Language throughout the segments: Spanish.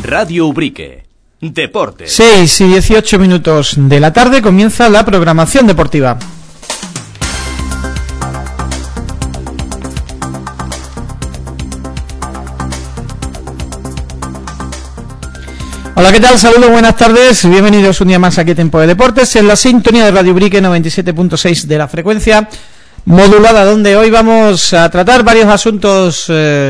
Radio Ubrique. Deporte. 6 y 18 minutos de la tarde comienza la programación deportiva. Hola, ¿qué tal? Saludos, buenas tardes, bienvenidos un día más aquí a Tiempo de Deportes en la sintonía de Radio Ubrique 97.6 de la frecuencia modulada, donde hoy vamos a tratar varios asuntos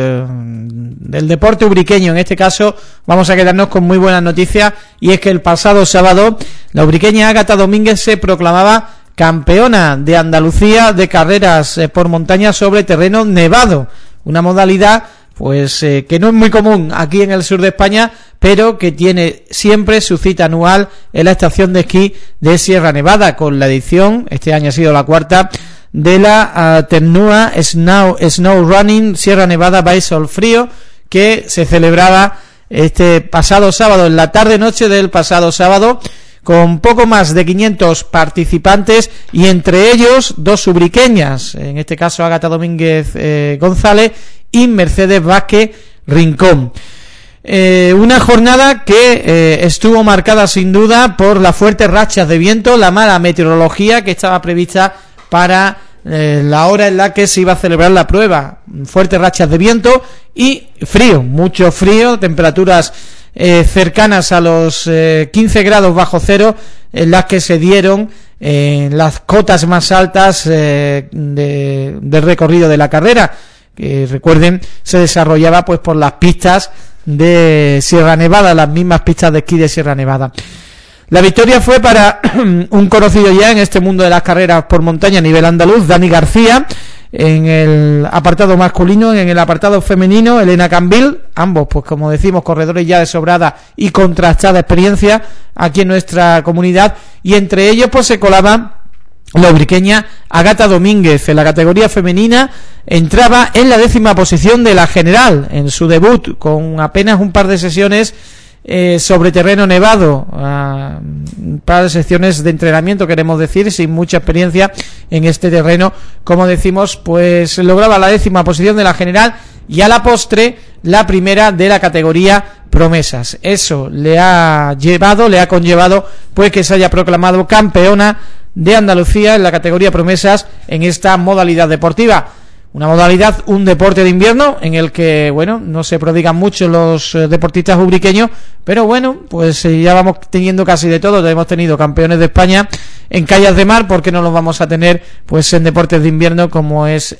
del deporte ubriqueño. En este caso vamos a quedarnos con muy buenas noticias, y es que el pasado sábado la ubriqueña Ágata Domínguez se proclamaba campeona de Andalucía de carreras por montaña sobre terreno nevado, una modalidad pues que no es muy común aquí en el sur de España, pero que tiene siempre su cita anual en la estación de esquí de Sierra Nevada, con la edición, este año ha sido la cuarta, de la Ternúa Snow Running Sierra Nevada by Solfrío, que se celebraba este pasado sábado, en la tarde-noche del pasado sábado, con poco más de 500 participantes, y entre ellos dos ubriqueñas, en este caso Ágata Domínguez González y Mercedes Vázquez Rincón. Una jornada que estuvo marcada sin duda por las fuertes rachas de viento, la mala meteorología que estaba prevista para la hora en la que se iba a celebrar la prueba. Fuertes rachas de viento y frío, mucho frío, temperaturas cercanas a los 15 grados bajo cero, en las que se dieron las cotas más altas del recorrido de la carrera, que recuerden se desarrollaba pues por las pistas de Sierra Nevada, las mismas pistas de esquí de Sierra Nevada. La victoria fue para un conocido ya en este mundo de las carreras por montaña a nivel andaluz, Dani García, en el apartado masculino. En el apartado femenino, Elena Cambil, ambos pues como decimos corredores ya de sobrada y contrastada experiencia aquí en nuestra comunidad, y entre ellos pues se colaba la ubriqueña Ágata Domínguez. En la categoría femenina entraba en la 10ª posición de la general en su debut, con apenas un par de sesiones sobre terreno nevado, un par de secciones de entrenamiento, queremos decir, sin mucha experiencia en este terreno. Como decimos, pues lograba la 10ª posición de la general y a la postre la primera de la categoría promesas. Eso le ha conllevado pues que se haya proclamado campeona de Andalucía en la categoría promesas en esta modalidad deportiva. Una modalidad, un deporte de invierno en el que, bueno, no se prodigan mucho los deportistas ubriqueños, pero bueno, pues ya vamos teniendo casi de todo. Ya hemos tenido campeones de España en calles de mar, ¿por qué no los vamos a tener pues en deportes de invierno como es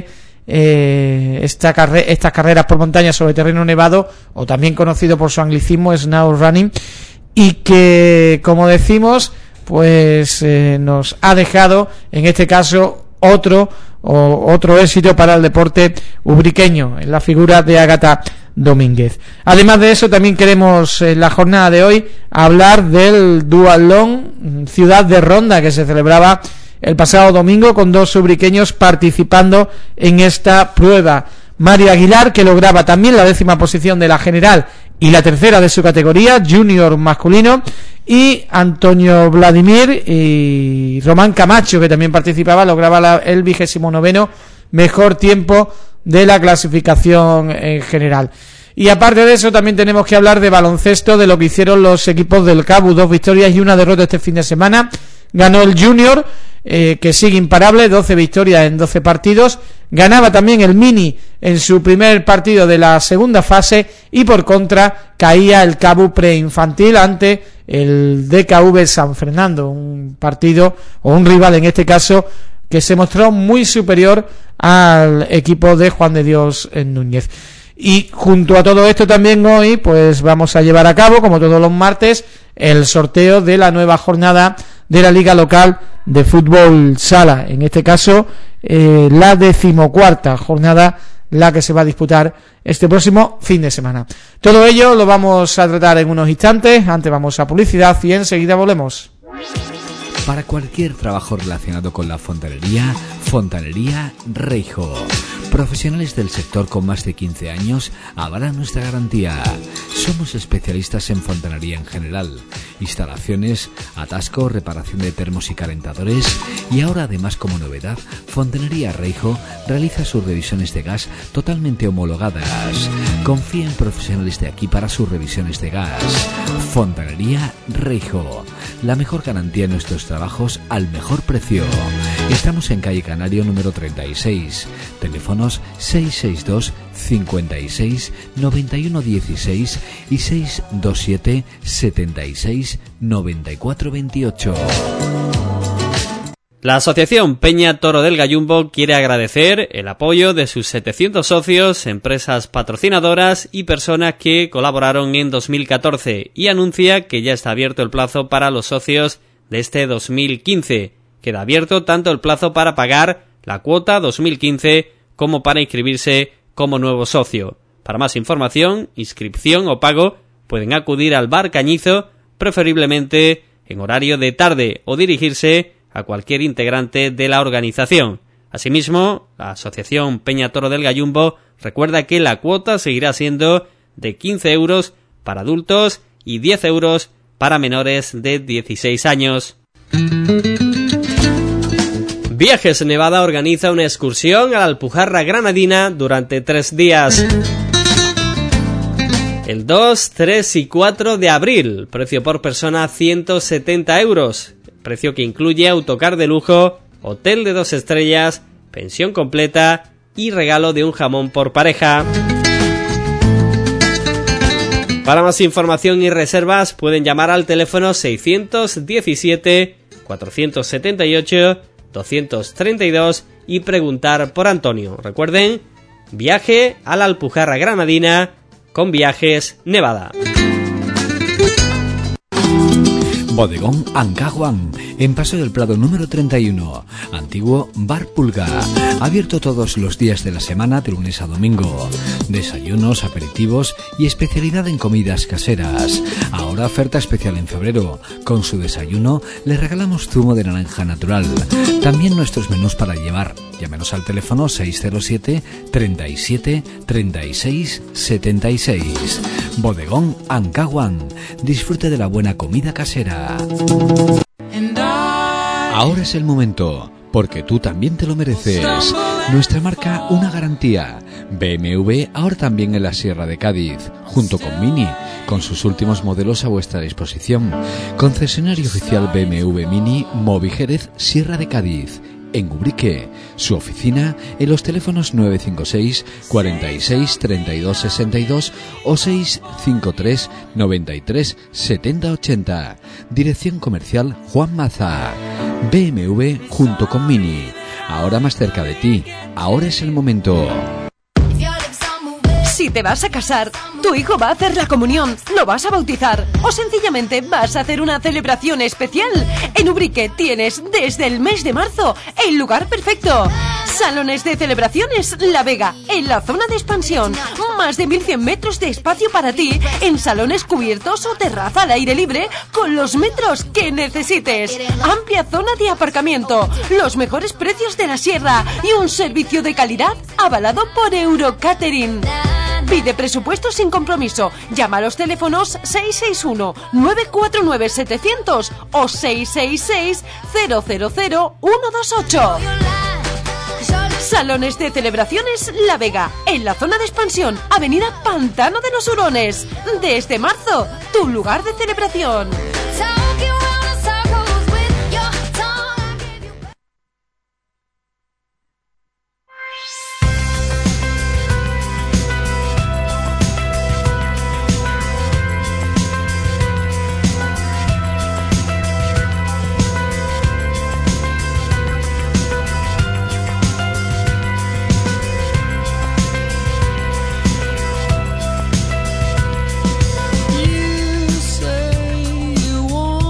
estas carreras por montaña sobre terreno nevado, o también conocido por su anglicismo Snow Running, y que, como decimos, pues nos ha dejado en este caso otro éxito para el deporte ubriqueño en la figura de Ágata Domínguez. Además de eso, también queremos en la jornada de hoy hablar del Duatlón Ciudad de Ronda, que se celebraba el pasado domingo, con dos ubriqueños participando en esta prueba. Mario Aguilar, que lograba también la 10ª posición de la general y la tercera de su categoría junior masculino, y Antonio Vladimir y Román Camacho, que también participaba, lograba el 29º mejor tiempo de la clasificación en general. Y aparte de eso, también tenemos que hablar de baloncesto, de lo que hicieron los equipos del CABU, 2 victorias y una derrota este fin de semana. Ganó el Junior, que sigue imparable, 12 victorias en 12 partidos. Ganaba también el Mini en su primer partido de la segunda fase, y por contra caía el CABU preinfantil ante el DKV San Fernando, un partido o un rival en este caso que se mostró muy superior al equipo de Juan de Dios Núñez. Y junto a todo esto también hoy pues vamos a llevar a cabo, como todos los martes, el sorteo de la nueva jornada de la Liga Local de Fútbol Sala, en este caso la 14ª jornada, la que se va a disputar este próximo fin de semana. Todo ello lo vamos a tratar en unos instantes. Antes vamos a publicidad y enseguida volvemos. Para cualquier trabajo relacionado con la fontanería, Fontanería Reijo. Profesionales del sector con más de 15 años avalan nuestra garantía. Somos especialistas en fontanería en general, instalaciones, atasco, reparación de termos y calentadores, y ahora además como novedad, Fontanería Reijo realiza sus revisiones de gas totalmente homologadas. Confía en profesionales de aquí para sus revisiones de gas. Fontanería Reijo, la mejor garantía en nuestros trabajos al mejor precio. Estamos en calle Canario número 36, teléfonos 662 56 91 16 y 627 76 94 28. La Asociación Peña Toro del Gallumbo quiere agradecer el apoyo de sus 700 socios, empresas patrocinadoras y personas que colaboraron en 2014 y anuncia que ya está abierto el plazo para los socios de este 2015. Queda abierto tanto el plazo para pagar la cuota 2015 como para inscribirse como nuevo socio. Para más información, inscripción o pago pueden acudir al Bar Cañizo, preferiblemente en horario de tarde, o dirigirse a cualquier integrante de la organización. Asimismo, la Asociación Peña Toro del Gallumbo recuerda que la cuota seguirá siendo de 15 euros para adultos y 10 euros para menores de 16 años. Viajes Nevada organiza una excursión a la Alpujarra Granadina durante 3 días. El 2, 3 y 4 de abril, precio por persona 170 euros, precio que incluye autocar de lujo, hotel de 2 estrellas, pensión completa y regalo de un jamón por pareja. Para más información y reservas pueden llamar al teléfono 617 478 232 y preguntar por Antonio. Recuerden, viaje a la Alpujarra Granadina con Viajes Nevada. Bodegón Ancahuán, en Paso del Prado número 31, antiguo Bar Pulga, abierto todos los días de la semana de lunes a domingo. Desayunos, aperitivos y especialidad en comidas caseras. Ahora oferta especial en febrero. Con su desayuno le regalamos zumo de naranja natural. También nuestros menús para llevar. Llámenos al teléfono 607 37 36 76. Bodegón Ancahuán. Disfrute de la buena comida casera. Ahora es el momento, porque tú también te lo mereces. Nuestra marca, una garantía. BMW ahora también en la Sierra de Cádiz, junto con Mini, con sus últimos modelos a vuestra disposición. Concesionario oficial BMW Mini Movi Jerez, Sierra de Cádiz. En Ubrique, su oficina en los teléfonos 956 46 32 62 o 653 93 70 80. Dirección comercial Juan Maza. BMW junto con Mini. Ahora más cerca de ti. Ahora es el momento. Si te vas a casar, tu hijo va a hacer la comunión, lo vas a bautizar o sencillamente vas a hacer una celebración especial. En Ubrique tienes desde el mes de marzo el lugar perfecto. Salones de celebraciones La Vega, en la zona de expansión. Más de 1100 metros de espacio para ti en salones cubiertos o terraza al aire libre con los metros que necesites. Amplia zona de aparcamiento, los mejores precios de la sierra y un servicio de calidad avalado por Eurocatering. Pide presupuesto sin compromiso. Llama a los teléfonos 661-949-700 o 666-000-128. Salones de celebraciones La Vega, en la zona de expansión, avenida Pantano de los Hurones. Desde marzo, tu lugar de celebración. You say you want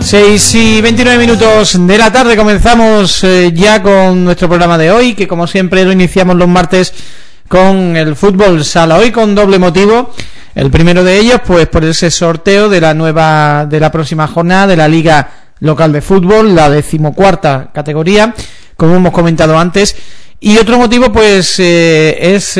6:29 de la tarde, comenzamos ya con nuestro programa de hoy, que como siempre lo iniciamos los martes con el fútbol sala, hoy con doble motivo. El primero de ellos, pues por ese sorteo de la próxima jornada de la Liga Local de Fútbol, la 14ª categoría, como hemos comentado antes. Y otro motivo, pues es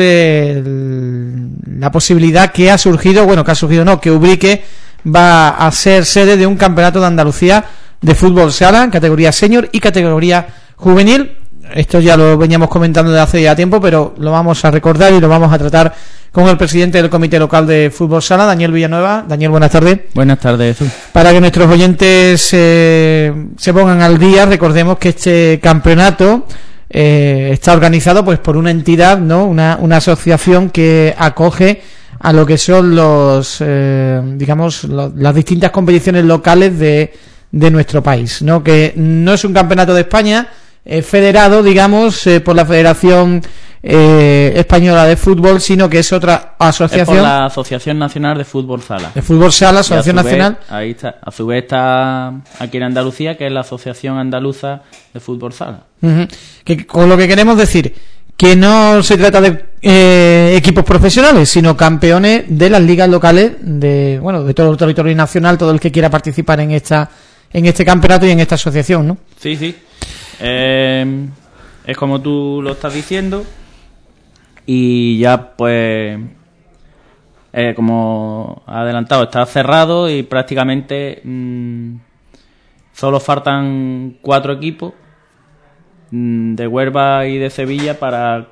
la posibilidad que ha surgido, que Ubrique va a ser sede de un campeonato de Andalucía de fútbol sala, categoría senior y categoría juvenil. Esto ya lo veníamos comentando desde hace ya tiempo, pero lo vamos a recordar y lo vamos a tratar con el presidente del Comité Local de Fútbol Sala, Daniel Villanueva. Daniel, buenas tardes. Buenas tardes, Jesús. Para que nuestros oyentes se pongan al día, recordemos que este campeonato está organizado pues por una entidad, ¿no? Una asociación que acoge a lo que son las distintas competiciones locales de nuestro país, ¿no? Que no es un campeonato de España, federado, por la Federación Española de Fútbol, sino que es otra asociación. Es por la Asociación Nacional de Fútbol Sala. De Fútbol Sala, Asociación Nacional. Ahí está. A su vez está aquí en Andalucía, que es la Asociación Andaluza de Fútbol Sala. Que con lo que queremos decir que no se trata de equipos profesionales, sino campeones de las ligas locales de todo el territorio nacional, todo el que quiera participar en este campeonato y en esta asociación, ¿no? Sí. Es como tú lo estás diciendo, y ya pues como ha adelantado, está cerrado y prácticamente solo faltan 4 equipos de Huelva y de Sevilla para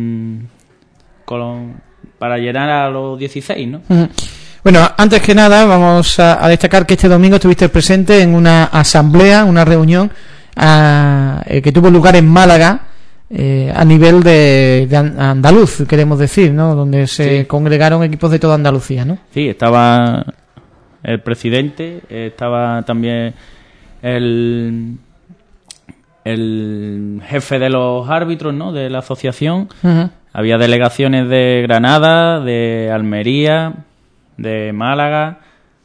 llenar a los 16, ¿no? Bueno, antes que nada vamos a destacar que este domingo estuviste presente en una asamblea, una reunión que tuvo lugar en Málaga, a nivel de andaluz, queremos decir, ¿no? Donde se congregaron equipos de toda Andalucía, ¿no? Sí, estaba el presidente, estaba también el jefe de los árbitros, ¿no? De la asociación. Había delegaciones de Granada, de Almería, de Málaga.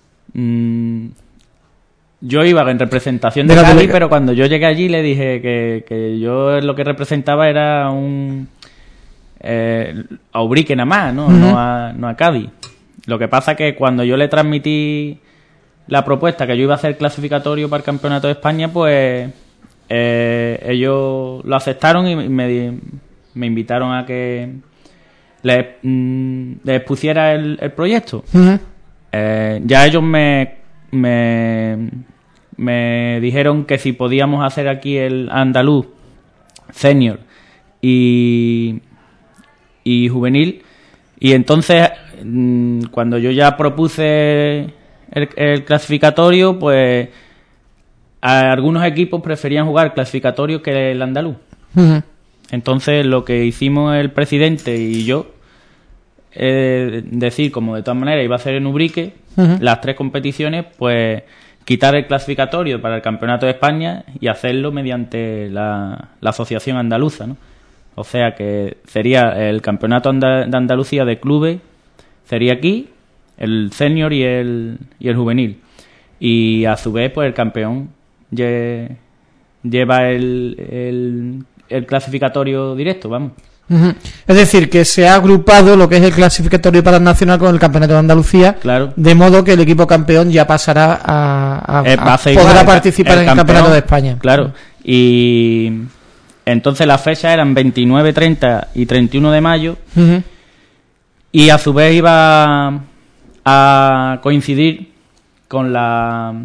Yo iba en representación de Cádiz, pero cuando yo llegué allí le dije que yo lo que representaba era a Ubrique nada más, ¿no? No a Cádiz. Lo que pasa que cuando yo le transmití la propuesta que yo iba a hacer clasificatorio para el Campeonato de España, pues ellos lo aceptaron y me invitaron a que les expusiera el proyecto. Ya ellos me dijeron que si podíamos hacer aquí el andaluz senior y juvenil, y entonces cuando yo ya propuse el clasificatorio, pues algunos equipos preferían jugar clasificatorio que el andaluz. Entonces lo que hicimos el presidente y yo, decir, como de todas maneras iba a hacer en Ubrique las 3 competiciones, pues quitar el clasificatorio para el Campeonato de España y hacerlo mediante la Asociación Andaluza, ¿no? O sea que sería el Campeonato de Andalucía de clubes, sería aquí, el senior y el juvenil. Y a su vez, pues el campeón lleva el clasificatorio directo, vamos. Es decir, que se ha agrupado lo que es el clasificatorio para el nacional con el Campeonato de Andalucía, claro. De modo que el equipo campeón ya pasará podrá participar en el Campeonato de España. Claro, y entonces las fechas eran 29, 30 y 31 de mayo, y a su vez iba a coincidir con la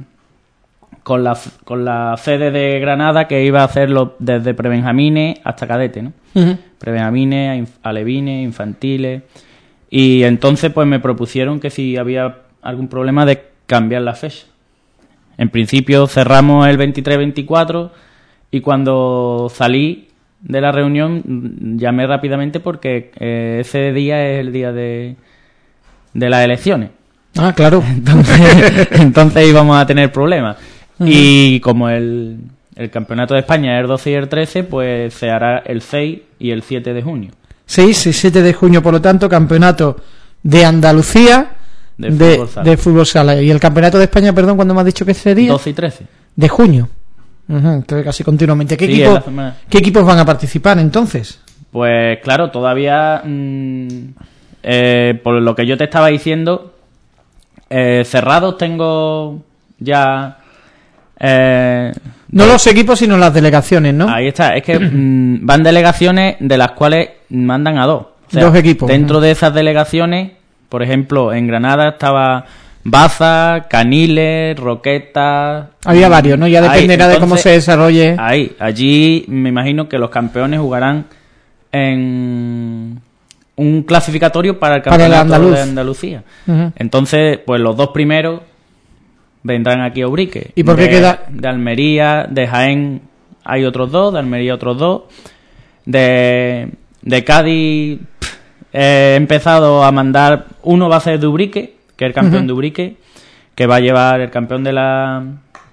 sede de Granada, que iba a hacerlo desde prebenjamines hasta cadete, ¿no? Prebenjamines, alevines, infantiles. Y entonces pues me propusieron que si había algún problema de cambiar la fecha. En principio cerramos el 23-24, y cuando salí de la reunión llamé rápidamente porque ese día es el día de las elecciones. Ah, claro. Entonces íbamos a tener problemas. Y como el Campeonato de España es el 12 y el 13, pues se hará el 6 y el 7 de junio. 6 y 7 de junio, por lo tanto, Campeonato de Andalucía de fútbol sala. Y el Campeonato de España, perdón, ¿cuándo me has dicho que sería? 12 y 13. de junio. Entonces casi continuamente. ¿Qué equipos van a participar entonces? Pues claro, todavía por lo que yo te estaba diciendo, cerrados tengo ya... no los equipos, sino las delegaciones, ¿no? Ahí está, es que van delegaciones de las cuales mandan a dos. O sea, 2 equipos. Dentro de esas delegaciones, por ejemplo, en Granada estaba Baza, Caniles, Roquetas... Había varios, ¿no? Ya dependerá de cómo se desarrolle. Allí me imagino que los campeones jugarán en un clasificatorio para el campeonato de Andalucía. Entonces, pues los 2 primeros vendrán aquí a Ubrique. ¿Y por qué queda? De Almería, de Jaén hay otros 2, de Almería otros 2, de Cádiz he empezado a mandar, uno va a ser de Ubrique, que es el campeón de Ubrique, que va a llevar el campeón de la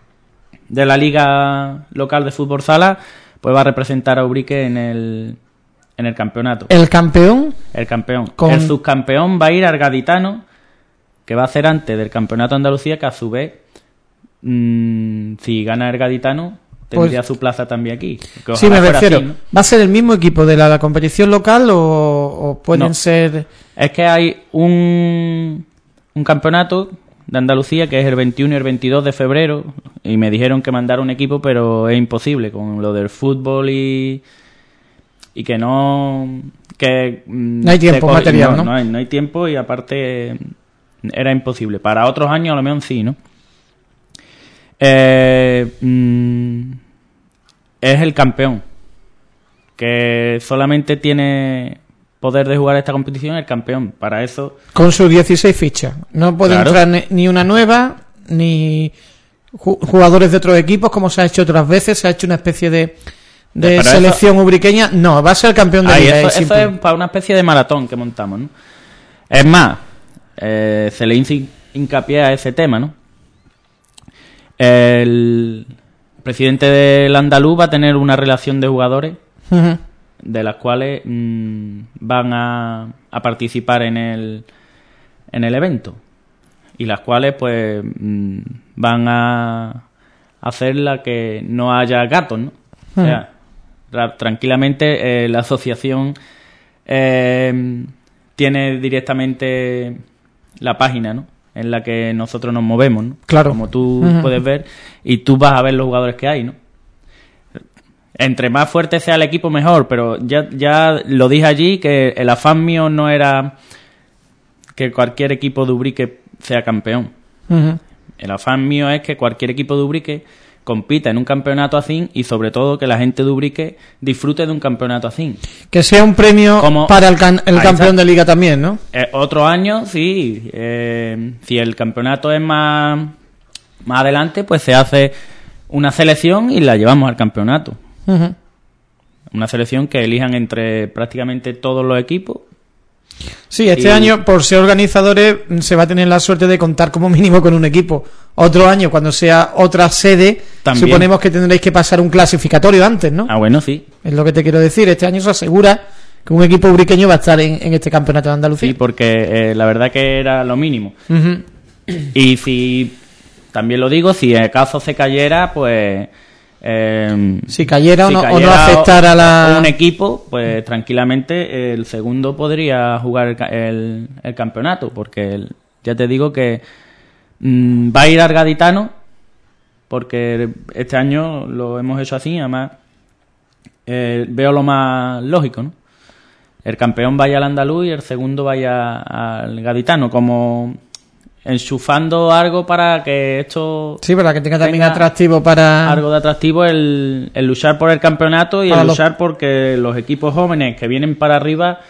liga local de fútbol sala, pues va a representar a Ubrique en el campeonato. ¿El campeón? El campeón. El subcampeón va a ir al Gaditano, que va a ser antes del campeonato de Andalucía, que a su vez, si gana el Gaditano, tendría su plaza también aquí. Sí, me refiero. Así, ¿no? ¿Va a ser el mismo equipo de la competición local o pueden ser...? Es que hay un campeonato de Andalucía que es el 21 y el 22 de febrero y me dijeron que mandara un equipo, pero es imposible con lo del fútbol y que no... que no hay tiempo material, ¿no? No hay tiempo y aparte era imposible. Para otros años a lo mejor sí, ¿no? Es el campeón, que solamente tiene poder de jugar esta competición el campeón. Para eso, con sus 16 fichas no puede entrar ni una nueva ni jugadores de otros equipos, como se ha hecho otras veces. Se ha hecho una especie de selección ubriqueña. No, va a ser el campeón de liga. Eso es para una especie de maratón que montamos, ¿no? Es más, se le hizo hincapié a ese tema, ¿no? El presidente del Andaluz va a tener una relación de jugadores de las cuales van a participar en el evento y las cuales pues van a hacer la que no haya gatos, ¿no? O sea, tranquilamente la asociación tiene directamente la página, ¿no?, en la que nosotros nos movemos, ¿no? Claro. Como tú puedes ver, y tú vas a ver los jugadores que hay, ¿no? Entre más fuerte sea el equipo, mejor, pero ya lo dije allí, que el afán mío no era que cualquier equipo de Ubrique sea campeón. El afán mío es que cualquier equipo de Ubrique compita en un campeonato así y sobre todo que la gente de Ubrique disfrute de un campeonato así. Que sea un premio para el campeón de liga también, ¿no? Otro año, sí. Si el campeonato es más adelante, pues se hace una selección y la llevamos al campeonato. Una selección que elijan entre prácticamente todos los equipos. Sí, este año, por ser organizadores, se va a tener la suerte de contar como mínimo con un equipo. Otro año, cuando sea otra sede, también suponemos que tendréis que pasar un clasificatorio antes, ¿no? Ah, bueno, sí. Es lo que te quiero decir. Este año se asegura que un equipo ubriqueño va a estar en este campeonato de Andalucía. Sí, porque la verdad que era lo mínimo. Y si, también lo digo, si acaso se cayera, pues... si cayera o no afectara un equipo, pues tranquilamente el segundo podría jugar el campeonato, porque ya te digo que va a ir al Gaditano, porque este año lo hemos hecho así. Además veo lo más lógico, ¿no? El campeón vaya al Andaluz y el segundo vaya al Gaditano, como enchufando algo para que esto... Sí, para que tenga también atractivo para... Algo de atractivo el luchar por el campeonato y el luchar porque los equipos jóvenes que vienen para arriba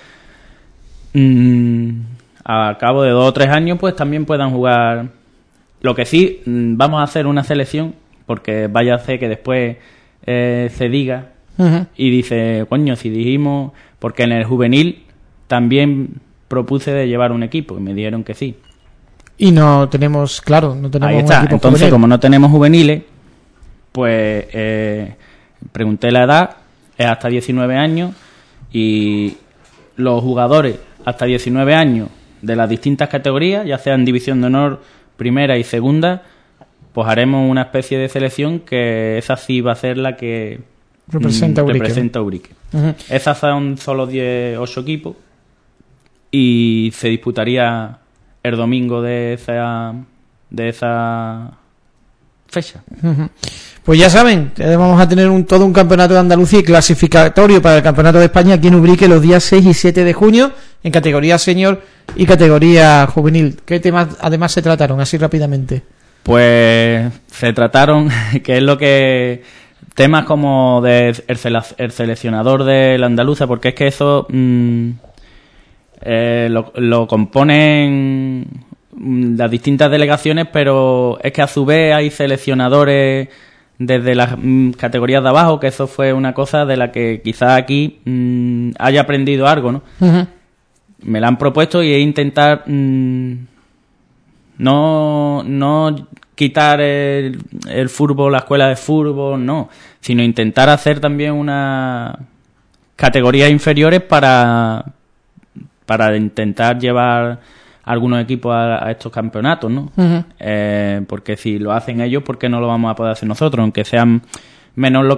a cabo de 2 o 3 años pues también puedan jugar. Lo que sí, vamos a hacer una selección, porque vaya a ser que después se diga y dice, coño, si dijimos... Porque en el juvenil también propuse de llevar un equipo y me dijeron que sí. Y no tenemos, claro, no tenemos un equipo. Entonces, juvenil. Como no tenemos juveniles, pues pregunté la edad, es hasta 19 años, y los jugadores hasta 19 años de las distintas categorías, ya sean división de honor, primera y segunda, pues haremos una especie de selección que esa sí va a ser la que representa Ubrique. Uh-huh. Esas son solo 8 equipos y se disputaría el domingo de esa fecha. Uh-huh. Pues ya saben, vamos a tener todo un campeonato de Andalucía y clasificatorio para el campeonato de España aquí en Ubrique los días 6 y 7 de junio en categoría senior y categoría juvenil. ¿Qué temas además se trataron así rápidamente? Pues se trataron, que es lo que... temas como de el seleccionador de la andaluza, porque es que eso lo componen las distintas delegaciones, pero es que a su vez hay seleccionadores desde las categorías de abajo, que eso fue una cosa de la que quizás aquí haya aprendido algo, ¿no? Uh-huh. Me la han propuesto y es intentar no quitar el fútbol, la escuela de fútbol, no, sino intentar hacer también una categorías inferiores para intentar llevar algunos equipos a estos campeonatos, ¿no? Uh-huh. Porque si lo hacen ellos, ¿por qué no lo vamos a poder hacer nosotros? Aunque sean menos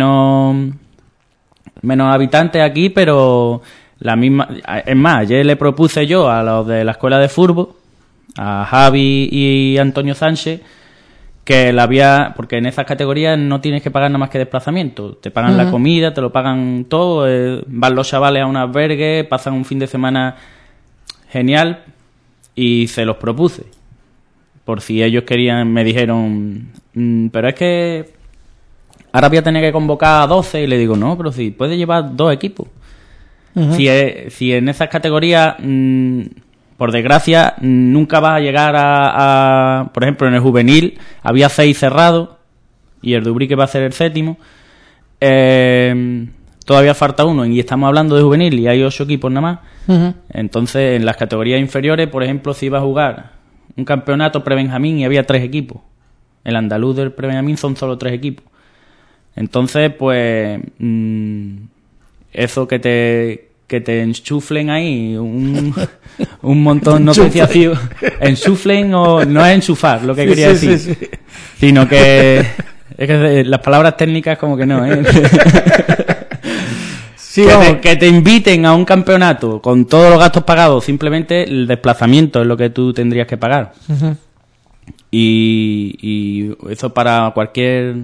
habitantes aquí, pero la misma... Es más, ayer le propuse yo a los de la escuela de fútbol, a Javi y Antonio Sánchez, que porque en esas categorías no tienes que pagar nada más que desplazamiento, te pagan la comida, te lo pagan todo, van los chavales a un albergue, pasan un fin de semana genial, y se los propuse, por si ellos querían, me dijeron, pero es que ahora voy a tener que convocar a 12, y le digo, no, pero si puedes llevar 2 equipos. Uh-huh. Si en esas categorías... por desgracia, nunca vas a llegar a... Por ejemplo, en el juvenil había 6 cerrados y el de Ubrique va a ser el 7º. Todavía falta uno y estamos hablando de juvenil y hay 8 equipos nada más. Uh-huh. Entonces, en las categorías inferiores, por ejemplo, si iba a jugar un campeonato prebenjamín y había 3 equipos. El andaluz del prebenjamín son solo 3 equipos. Entonces, pues... eso que te enchuflen ahí un montón, no sé si así, enchuflen o no es enchufar lo que quería decir, sí. Sino que es que las palabras técnicas como que no, sí, que te inviten a un campeonato con todos los gastos pagados, simplemente el desplazamiento es lo que tú tendrías que pagar. Uh-huh. Y eso para cualquier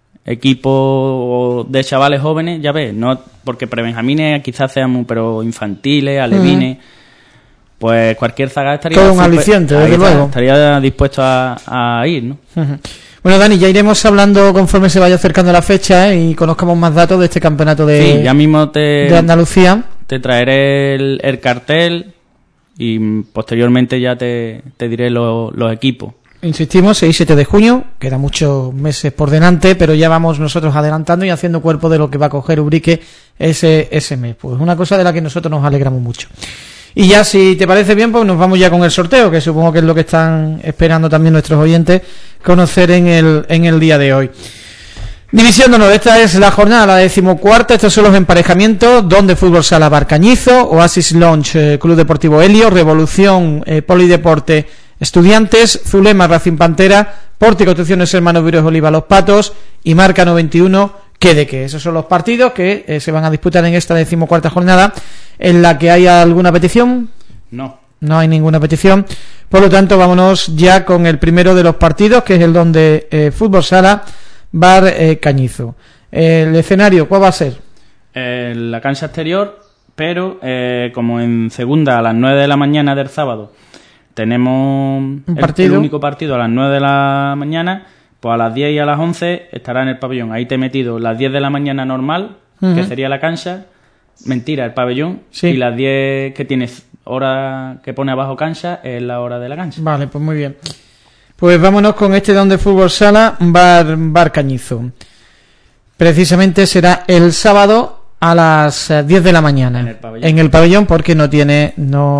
equipo de chavales jóvenes, ya ves, no porque prebenjamines quizás sean pero infantiles, alevines, pues cualquier zaga estaría todo un aliciente, desde luego. Estaría dispuesto a ir, ¿no? Uh-huh. Bueno, Dani, ya iremos hablando conforme se vaya acercando la fecha y conozcamos más datos de este campeonato de, ya mismo de Andalucía. Te traeré el cartel y posteriormente ya te diré los equipos. Insistimos, 6 y 7 de junio, quedan muchos meses por delante, pero ya vamos nosotros adelantando y haciendo cuerpo de lo que va a coger Ubrique ese mes. Pues una cosa de la que nosotros nos alegramos mucho. Y ya, si te parece bien, pues nos vamos ya con el sorteo, que supongo que es lo que están esperando también nuestros oyentes conocer en el día de hoy. División de honor, esta es la jornada, la 14ª, estos son los emparejamientos, Donde Fútbol Sala Barcañizo, Oasis Lounge, Club Deportivo Helio, Revolución, Polideporte Estudiantes, Zulema Racing Pantera, Porti Construcciones Hermanos Viros Oliva Los Patos y Marca 91 Quedeque. Esos son los partidos que se van a disputar en esta 14ª jornada, en la que hay alguna petición. No hay ninguna petición, por lo tanto vámonos ya con el primero de los partidos, que es el Donde Fútbol Sala Bar Cañizo. El escenario, ¿cuál va a ser? La cancha exterior, pero como en segunda a las 9 de la mañana del sábado tenemos el único partido a las 9 de la mañana, pues a las 10 y a las 11 estará en el pabellón. Ahí te he metido las 10 de la mañana normal, uh-huh, que sería la cancha, mentira, el pabellón, sí, y las 10 que tienes hora que pone abajo cancha es la hora de la cancha. Vale, pues muy bien. Pues vámonos con este Donde Fútbol Sala Bar Cañizo. Precisamente será el sábado a las 10 de la mañana en el pabellón, porque no tiene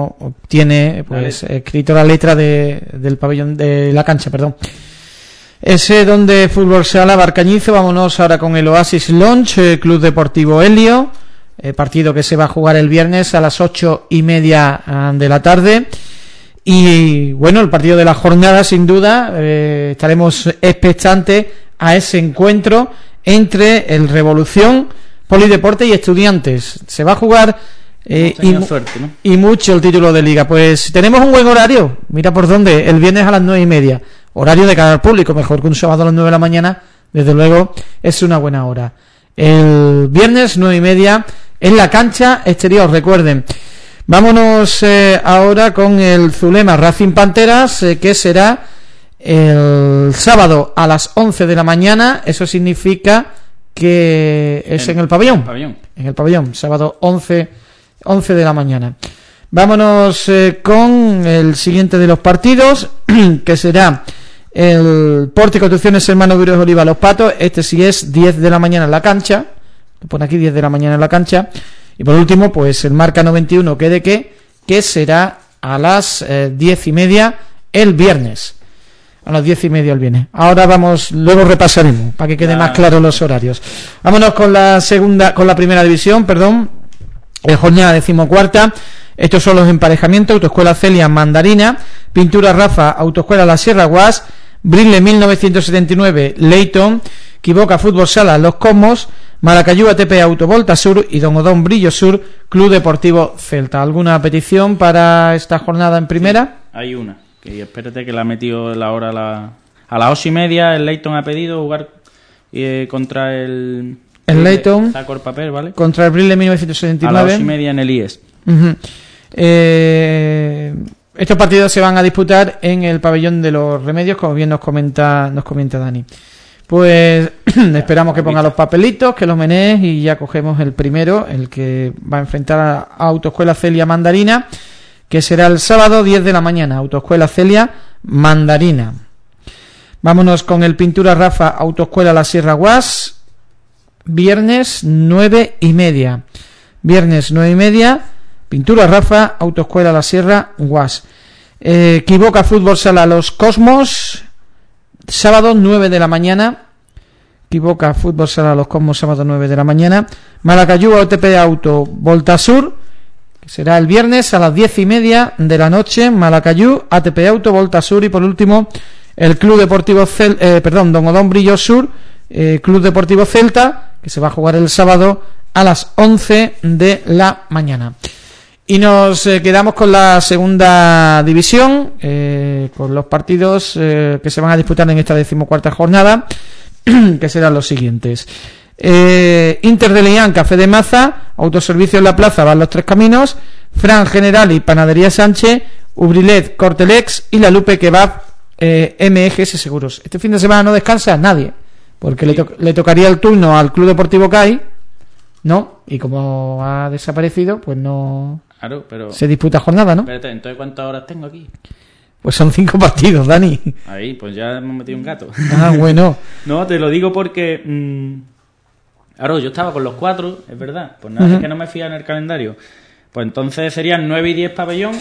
pues escrito la letra del pabellón, de la cancha, perdón. Ese Donde Fútbol Sala Bar Cañizo. Vámonos ahora con el Oasis Lounge, Club Deportivo Helio, partido que se va a jugar el viernes a las 8:30 de la tarde. Y bueno, el partido de la jornada, sin duda, estaremos expectantes a ese encuentro entre el Revolución, Polideporte y Estudiantes. Se va a jugar suerte, ¿no? y mucho el título de Liga. Pues tenemos un buen horario, mira por dónde, el viernes a las 9:30, horario de cara al público, mejor que un sábado a las 9 de la mañana, desde luego es una buena hora. El viernes 9:30 en la cancha exterior, recuerden. Vámonos ahora con el Zulema Racing Panteras, que será el sábado a las 11 de la mañana. Eso significa que es en el pabellón. En el pabellón, sábado 11 de la mañana. Vámonos con el siguiente de los partidos, que será el Porte Construcciones Hermano Duros Oliva Los Patos. Este sí es 10 de la mañana en la cancha. Lo pone aquí 10 de la mañana en la cancha. Y por último, pues el Marca 91 que será a las 10:30 el viernes. A las 10:30 el viernes. Ahora luego repasaremos para que quede más claro los horarios. Vámonos con la primera división, jornada 14ª. Estos son los emparejamientos: Autoescuela Celia Mandarina, Pintura Rafa, Autoescuela La Sierra Guas, Brile 1979 Leyton, Quiboca Fútbol Sala Los Cosmos, Maracayú ATP Autovolta Sur y Don Odón Brillo Sur Club Deportivo Celta. ¿Alguna petición para esta jornada en primera? Sí, hay una, que espérate que la ha metido la hora a las 8:30. El Leyton ha pedido jugar contra el Leyton saco el papel, ¿vale? Contra el Brile 1979 a las 8:30 en el IES. Estos partidos se van a disputar en el pabellón de los Remedios, como bien nos comenta Dani. Pues esperamos que ponga los papelitos, que los menees, y ya cogemos el primero, el que va a enfrentar a Autoescuela Celia Mandarina, que será el sábado 10 de la mañana, Autoescuela Celia Mandarina. Vámonos con el Pintura Rafa Autoescuela La Sierra Guas, viernes 9:30. Viernes 9:30, Pintura Rafa Autoescuela La Sierra Guas. Quiboca Fútbol Sala Los Cosmos, sábado 9 de la mañana. Quiboca Fútbol Sala Los Cosmos, sábado 9 de la mañana. Maracayú ATP Auto Volta Sur, que será el viernes a las 10:30 de la noche. Maracayú ATP Auto Volta Sur. Y por último, el Club Deportivo Don Odón Brillo Sur, Club Deportivo Celta, que se va a jugar el sábado a las 11 de la mañana. Y nos quedamos con la segunda división, con los partidos que se van a disputar en esta 14ª jornada, que serán los siguientes. Inter de León, Café de Maza, Autoservicio en la Plaza, van los Tres Caminos, Fran General y Panadería Sánchez, Ubrilet, Cortelex y La Lupe Kebab, MGS Seguros. Este fin de semana no descansa nadie, porque le tocaría el turno al Club Deportivo CAI, ¿no? Y como ha desaparecido, pues no... Claro, pero... se disputa jornada, ¿no? Espérate, entonces ¿cuántas horas tengo aquí? Pues son 5 partidos, Dani. Ahí, pues ya hemos metido un gato. Ah, bueno. No, te lo digo porque... Claro, yo estaba con los 4, es verdad. Pues nada, es que no me fía en el calendario. Pues entonces serían 9:10 pabellón.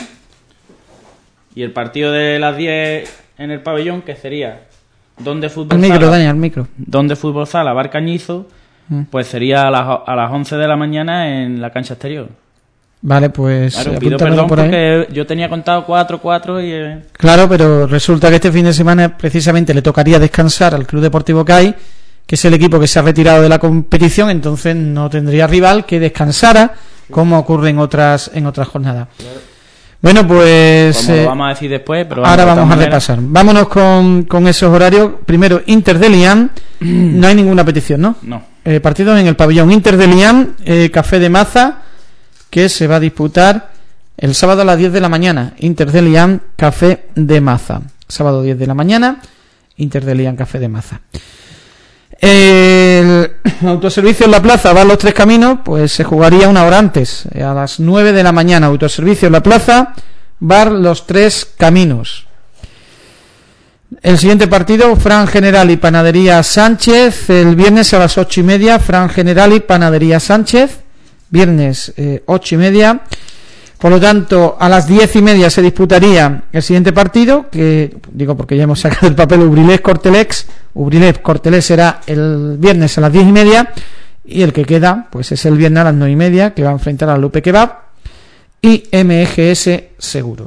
Y el partido de las 10 en el pabellón, que sería... ¿Dónde fútbol al micro, sala? Dani, al micro. ¿Dónde fútbol sala? Bar Cañizo. Pues sería a las 11 de la mañana en la cancha exterior. Vale, pues claro, pido perdón por porque yo tenía contado 4 y... Claro, pero resulta que este fin de semana precisamente le tocaría descansar al Club Deportivo CAI, que es el equipo que se ha retirado de la competición, entonces no tendría rival que descansara, como ocurre en otras jornadas. Claro. Bueno, pues... Como lo vamos a decir después, pero... Ahora vamos a repasar. Vámonos con esos horarios. Primero, Inter de Liam. No hay ninguna petición, ¿no? No. Partidos en el pabellón Inter de Liam, Café de Maza, que se va a disputar el sábado a las 10 de la mañana. Inter de Liam, Café de Maza. Sábado 10 de la mañana, Inter de Liam, Café de Maza. El Autoservicio en la Plaza, va a los Tres Caminos, pues se jugaría una hora antes, a las 9 de la mañana. Autoservicio en la Plaza, Bar Los Tres Caminos. El siguiente partido, Fran General y Panadería Sánchez, el viernes a las 8:30, Fran General y Panadería Sánchez, viernes 8:30. Por lo tanto, a las 10:30 se disputaría el siguiente partido, que digo porque ya hemos sacado el papel, Ubrilet Cortelex. Ubrilet Cortelex será el viernes a las 10:30, y el que queda pues es el viernes a las 9:30, que va a enfrentar a Lupe Kebab y MGS Seguros.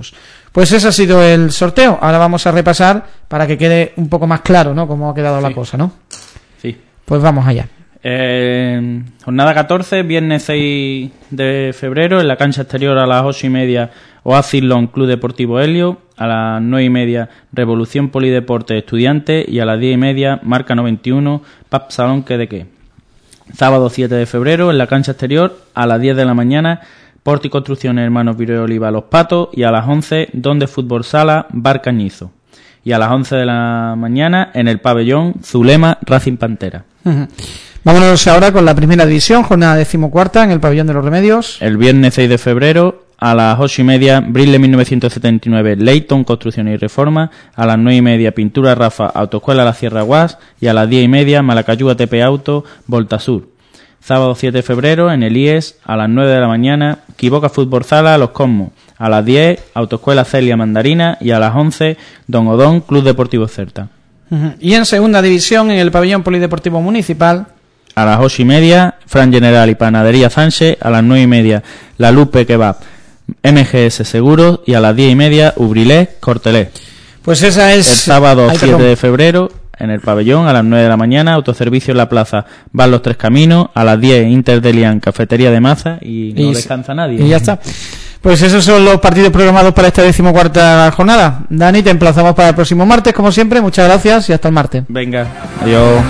Pues ese ha sido el sorteo. Ahora vamos a repasar para que quede un poco más claro, ¿no?, cómo ha quedado la cosa, ¿no? Sí. Pues vamos allá. Jornada 14, viernes 6 de febrero, en la cancha exterior a las 8:30, Oasis Long Club Deportivo Helio, a las 9:30, Revolución Polideporte Estudiantes, y a las 10:30, Marca 91, Pub Salón Que de Qué. Sábado 7 de febrero, en la cancha exterior, a las 10 de la mañana, Porti Construcciones Hermanos Vireo Oliva Los Patos, y a las 11, Donde Fútbol Sala, Bar Cañizo. Y a las 11 de la mañana, en el pabellón, Zulema Racing Pantera. Uh-huh. Vámonos ahora con la primera división, jornada 14ª en el pabellón de los Remedios. El viernes 6 de febrero, a las 8:30, Brile 1979, Leighton Construcciones y Reforma, a las 9:30, Pintura Rafa, Autoescuela La Sierra Guas, y a las 10:30, Malacayú ATP Auto, Volta Sur. Sábado 7 de febrero, en el IES, a las 9 de la mañana, Quiboca Fútbol Sala, Los Cosmos. A las 10, Autoescuela Celia Mandarina, y a las 11, Don Odón Club Deportivo Certa. Uh-huh. Y en segunda división, en el pabellón polideportivo municipal, a las 8:30, Fran General y Panadería Sánchez, a las 9:30, La Lupe Kebab, MGS Seguros, y a las 10:30, Ubrilés Cortelés. Pues esa es... El sábado 7 de febrero, en el pabellón, a las 9 de la mañana, Autoservicio en la Plaza, Van los Tres Caminos, a las 10, Inter de Lian, Cafetería de Maza, y no descansa nadie. Y ya está. Pues esos son los partidos programados para esta 14ª jornada. Dani, te emplazamos para el próximo martes, como siempre. Muchas gracias y hasta el martes. Venga, adiós.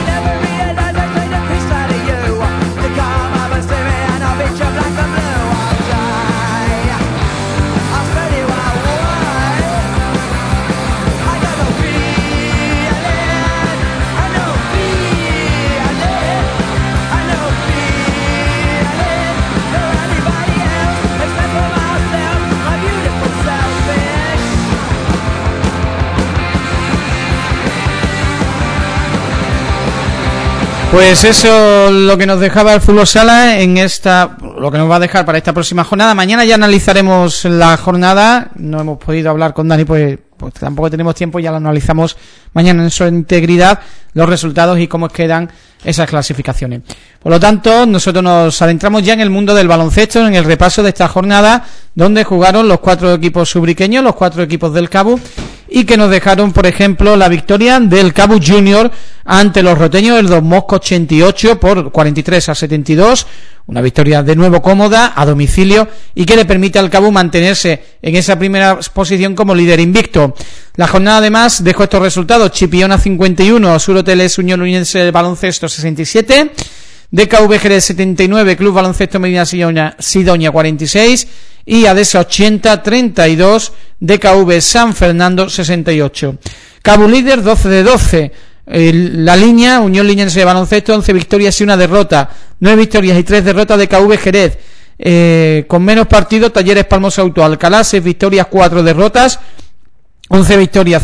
Pues eso lo que nos dejaba el fútbol sala en esta, lo que nos va a dejar para esta próxima jornada. Mañana ya analizaremos la jornada. No hemos podido hablar con Dani, pues tampoco tenemos tiempo. Ya lo analizamos mañana en su integridad, los resultados y cómo quedan esas clasificaciones. Por lo tanto, nosotros nos adentramos ya en el mundo del baloncesto, en el repaso de esta jornada, donde jugaron los 4 equipos subriqueños, los 4 equipos del Cabu, y que nos dejaron, por ejemplo, la victoria del Cabu Junior ante los roteños, el Don Bosco 88 por 43-72, una victoria de nuevo cómoda a domicilio y que le permite al Cabu mantenerse en esa primera posición como líder invicto. La jornada además dejó estos resultados: Chipiona 51, Sur Hoteles Unión Uniense de Baloncesto 67, DKV Jerez 79, Club Baloncesto Medina Sidonia 46 y Adesa 80-32, DKV San Fernando 68. Cabu líder 12 de 12. La línea, Unión Liñense de Baloncesto, 11 victorias y 1 derrota, 9 victorias y 3 derrotas de KV Jerez. Con menos partidos, Talleres Palmoso Auto Alcalá, 6 victorias, 4 derrotas, 11 victorias,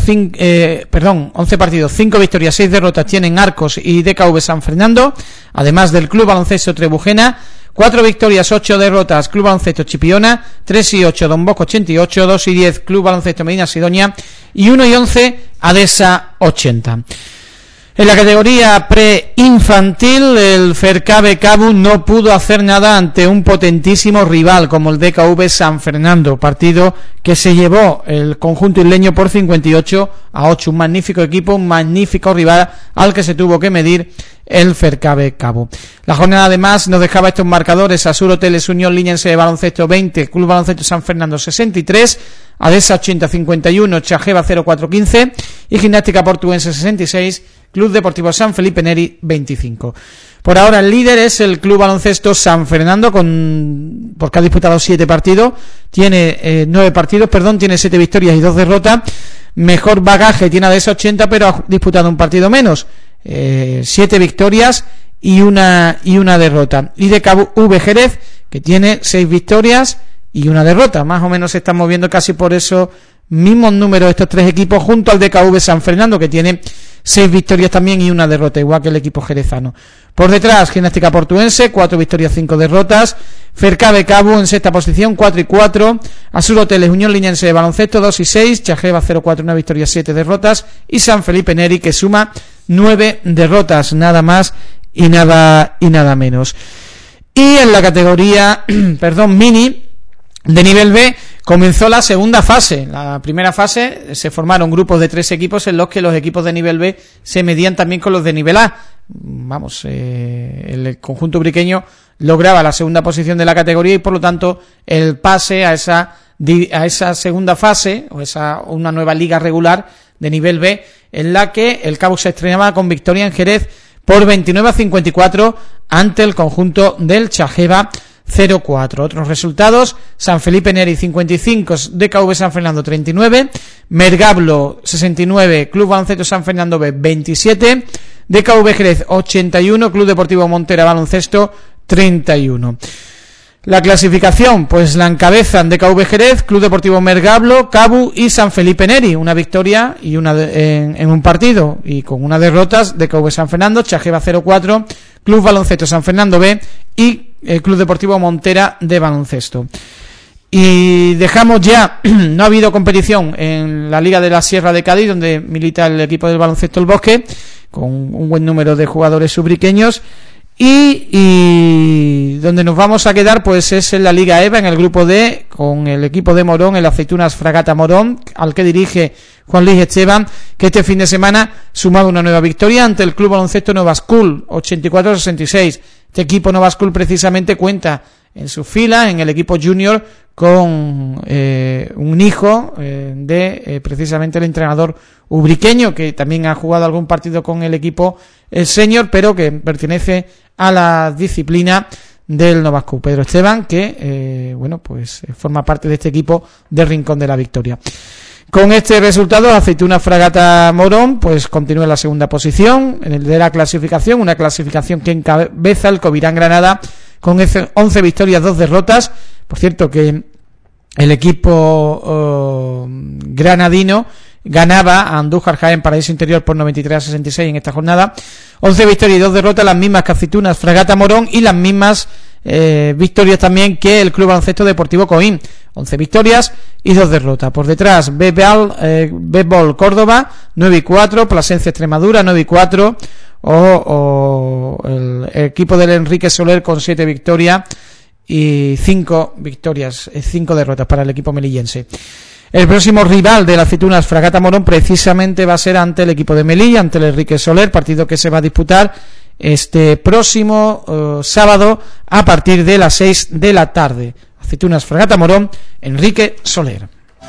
11 partidos, 5 victorias, 6 derrotas tienen Arcos y DKV San Fernando, además del Club Baloncesto Trebujena. 4 victorias, 8 derrotas, Club Baloncesto Chipiona, 3 y 8, Don Bosco 88, 2 y 10, Club Baloncesto Medina Sidonia, y 1 y 11, Adesa 80. En la categoría preinfantil, el Fercabe Cabu no pudo hacer nada ante un potentísimo rival como el DKV San Fernando, partido que se llevó el conjunto isleño por 58-8, un magnífico equipo, un magnífico rival al que se tuvo que medir el Fercabe Cabu. La jornada además nos dejaba estos marcadores: Asur Hoteles Unión Liñense de Baloncesto 20, Club Baloncesto San Fernando 63, Adesa 80-51, Chajeva 0-4-15 y Gimnástica Portuense 66, Club Deportivo San Felipe Neri 25. Por ahora el líder es el Club Baloncesto San Fernando porque ha disputado 9 partidos, tiene 7 victorias y 2 derrotas. Mejor bagaje tiene Adesa 80, pero ha disputado un partido menos, 7 victorias y una derrota. Y de KV Jerez, que tiene 6 victorias y 1 derrota. Más o menos se están moviendo casi por esos mismos números estos 3 equipos, junto al DKV San Fernando, que tiene 6 victorias también y 1 derrota, igual que el equipo jerezano. Por detrás, Gimnástica Portuense, 4 victorias, 5 derrotas. Fercabe Cabu en sexta posición, 4 y 4. Asur Hoteles Unión Liñense de Baloncesto, 2 y 6. Chajeva 0-4, 1 victoria, 7 derrotas. Y San Felipe Neri, que suma 9 derrotas, nada más y nada menos. Y en la categoría, mini, de nivel B, comenzó la segunda fase. La primera fase se formaron grupos de 3 equipos en los que los equipos de nivel B se medían también con los de nivel A. El conjunto ubriqueño lograba la segunda posición de la categoría y por lo tanto el pase a esa segunda fase o una nueva liga regular de nivel B, en la que el Cabo se estrenaba con victoria en Jerez por 29-54 ante el conjunto del Chajeva 0-4. Otros resultados: San Felipe Neri 55, DKV San Fernando 39, Mergablo 69, Club Baloncesto San Fernando B 27, DKV Jerez 81, Club Deportivo Montera Baloncesto 31. La clasificación pues la encabezan DKV Jerez, Club Deportivo Mergablo, Cabu y San Felipe Neri. Una victoria y una en un partido y con una derrota: DKV San Fernando, Chajeva 0-4, Club Baloncesto San Fernando B y el Club Deportivo Montera de baloncesto. Y dejamos ya, no ha habido competición en la Liga de la Sierra de Cádiz, donde milita el equipo del baloncesto El Bosque, con un buen número de jugadores ubriqueños. Y donde nos vamos a quedar pues es en la Liga EVA, en el grupo D, con el equipo de Morón, el Aceitunas Fragata Morón, al que dirige Juan Luis Esteban, que este fin de semana sumado una nueva victoria ante el Club Baloncesto Nova School, 84-66. Este equipo Nova School precisamente cuenta en su fila, en el equipo junior, con un hijo de precisamente el entrenador ubriqueño, que también ha jugado algún partido con el equipo senior, pero que pertenece a la disciplina del Nova School. Pedro Esteban, que forma parte de este equipo del Rincón de la Victoria. Con este resultado, Aceituna Fragata Morón pues continúa en la segunda posición en el de la clasificación, una clasificación que encabeza el Covirán Granada con 11 victorias, 2 derrotas. Por cierto que el equipo granadino ganaba a Andújar Jaén Paraíso Interior por 93-66 en esta jornada. 11 victorias y 2 derrotas, las mismas que Aceitunas Fragata Morón y las mismas victorias también que el Club Baloncesto Deportivo Coín. 11 victorias y 2 derrotas. Por detrás, Bébol Córdoba 9-4, Plasencia Extremadura 9-4 o el equipo del Enrique Soler con 7 victorias y 5 victorias, 5 derrotas para el equipo melillense. El próximo rival de las Aceitunas Fragata Morón precisamente va a ser ante el equipo de Melilla, ante el Enrique Soler, partido que se va a disputar este próximo sábado a partir de las 6 de la tarde. Aceitunas Fragata Morón, Enrique Soler.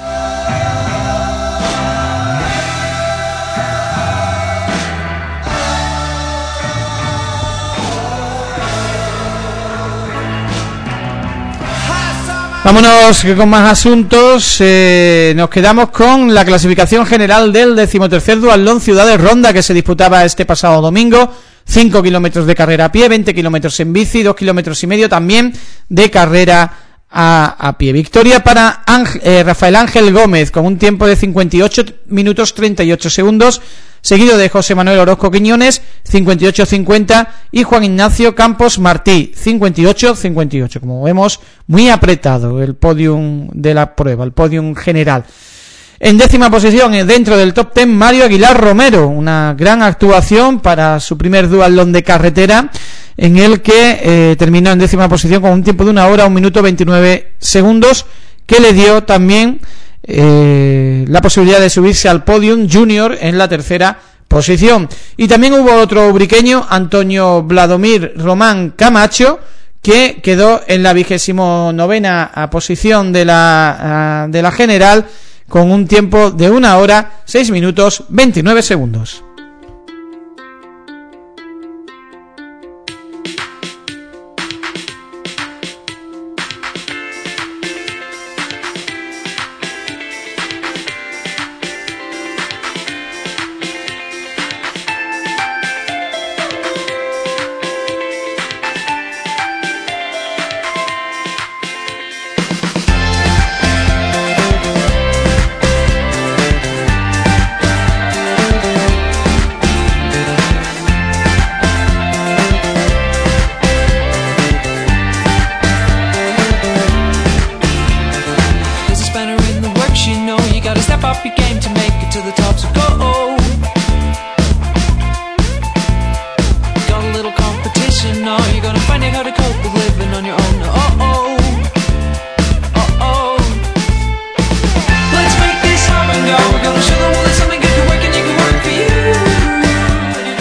Vámonos con más asuntos. Nos quedamos con la clasificación general del 13º Duatlón Ciudades Ronda, que se disputaba este pasado domingo. 5 kilómetros de carrera a pie, 20 kilómetros en bici, 2 kilómetros y medio también de carrera a pie. Victoria para Rafael Ángel Gómez con un tiempo de 58 minutos 38 segundos, seguido de José Manuel Orozco Quiñones 58-50 y Juan Ignacio Campos Martí 58-58. Como vemos, muy apretado el podium de la prueba, el podium general. En 10ª posición, dentro del top 10, Mario Aguilar Romero, una gran actuación para su primer duatlón de carretera, en el que terminó en 10ª posición con un tiempo de 1 hora, 1 minuto 29 segundos, que le dio también la posibilidad de subirse al podium junior en la 3ª posición. Y también hubo otro ubriqueño, Antonio Vladomir Román Camacho, que quedó en la 29ª posición de la general, con un tiempo de 1 hora, 6 minutos, 29 segundos.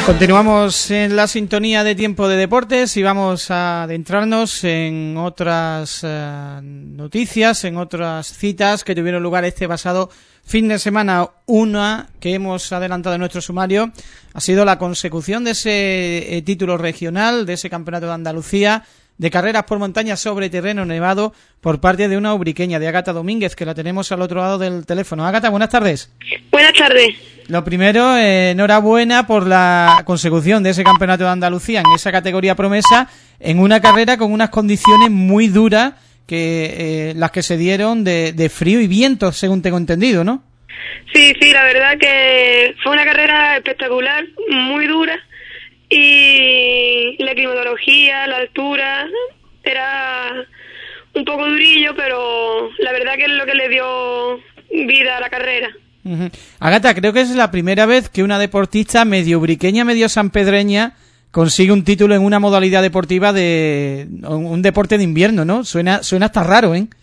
Continuamos en la sintonía de Tiempo de Deportes y vamos a adentrarnos en otras noticias, en otras citas que tuvieron lugar este pasado fin de semana. Una que hemos adelantado en nuestro sumario ha sido la consecución de ese título regional, de ese campeonato de Andalucía de carreras por montaña sobre terreno nevado por parte de una ubriqueña, de Ágata Domínguez, que la tenemos al otro lado del teléfono. Ágata, buenas tardes. Buenas tardes. Lo primero, enhorabuena por la consecución de ese campeonato de Andalucía en esa categoría promesa, en una carrera con unas condiciones muy duras, que las que se dieron de frío y viento, según tengo entendido, ¿no? Sí, la verdad que fue una carrera espectacular, muy dura, y la climatología, la altura, era un poco durillo, pero la verdad que es lo que le dio vida a la carrera. Uh-huh. Ágata, creo que es la primera vez que una deportista medio ubriqueña, medio sanpedreña consigue un título en una modalidad deportiva de un deporte de invierno, ¿no? Suena hasta raro, ¿eh?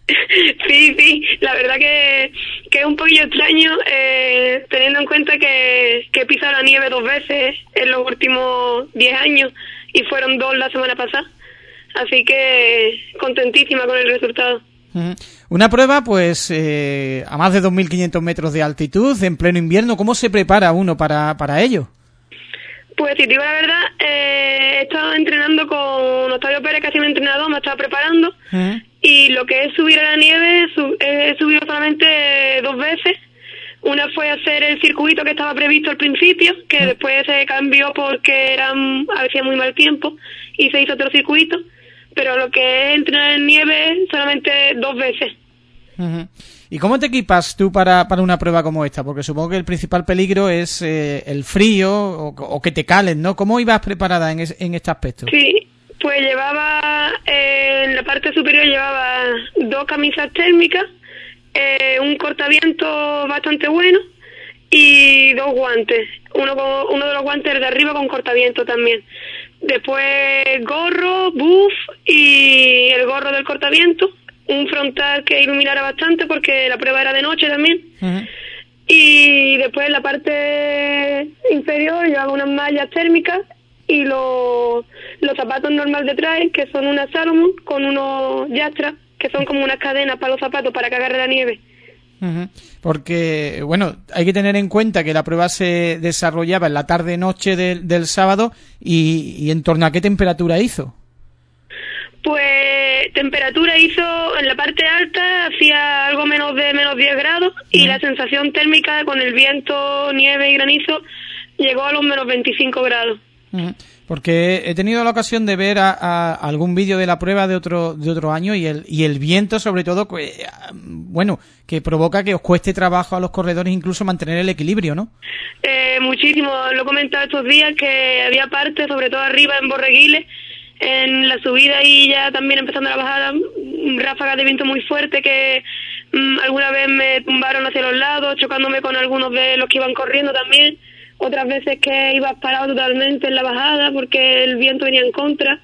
Sí, la verdad que es un poquillo extraño, teniendo en cuenta que he pisado la nieve 2 veces en los últimos 10 años y fueron 2 la semana pasada, así que contentísima con el resultado. Una prueba, pues, a más de 2.500 metros de altitud, en pleno invierno. ¿Cómo se prepara uno para ello? Pues, si te digo la verdad, he estado entrenando con Octavio Pérez, que ha sido mi entrenador, me estaba preparando. Y lo que es subir a la nieve, he subido solamente 2 veces. Una fue hacer el circuito que estaba previsto al principio, que después se cambió porque hacía muy mal tiempo, y se hizo otro circuito. Pero lo que es entrenar en nieve, solamente 2 veces. ¿Y cómo te equipas tú para una prueba como esta? Porque supongo que el principal peligro es el frío o que te calen, ¿no? ¿Cómo ibas preparada en este aspecto? Sí, pues llevaba, en la parte superior llevaba 2 camisas térmicas, un cortaviento bastante bueno y 2 guantes. Uno de los guantes de arriba con cortaviento también. Después gorro, buff y el gorro del cortaviento, un frontal que iluminara bastante porque la prueba era de noche también. Y después en la parte inferior llevaba unas mallas térmicas y los zapatos normales de trail, que son unas Salomon con unos Yastra, que son como unas cadenas para los zapatos para que agarre la nieve. Porque, bueno, hay que tener en cuenta que la prueba se desarrollaba en la tarde-noche del sábado y ¿en torno a qué temperatura hizo? Pues temperatura hizo en la parte alta, hacía algo menos de -10 grados y la sensación térmica con el viento, nieve y granizo llegó a los -25 grados. Porque he tenido la ocasión de ver a algún vídeo de la prueba de otro año y el viento, sobre todo, bueno, que provoca que os cueste trabajo a los corredores incluso mantener el equilibrio, ¿no? Muchísimo, lo he comentado estos días que había partes, sobre todo arriba en Borreguiles, en la subida y ya también empezando la bajada, ráfagas de viento muy fuerte que alguna vez me tumbaron hacia los lados, chocándome con algunos de los que iban corriendo también. Otras veces que ibas parado totalmente en la bajada porque el viento venía en contra.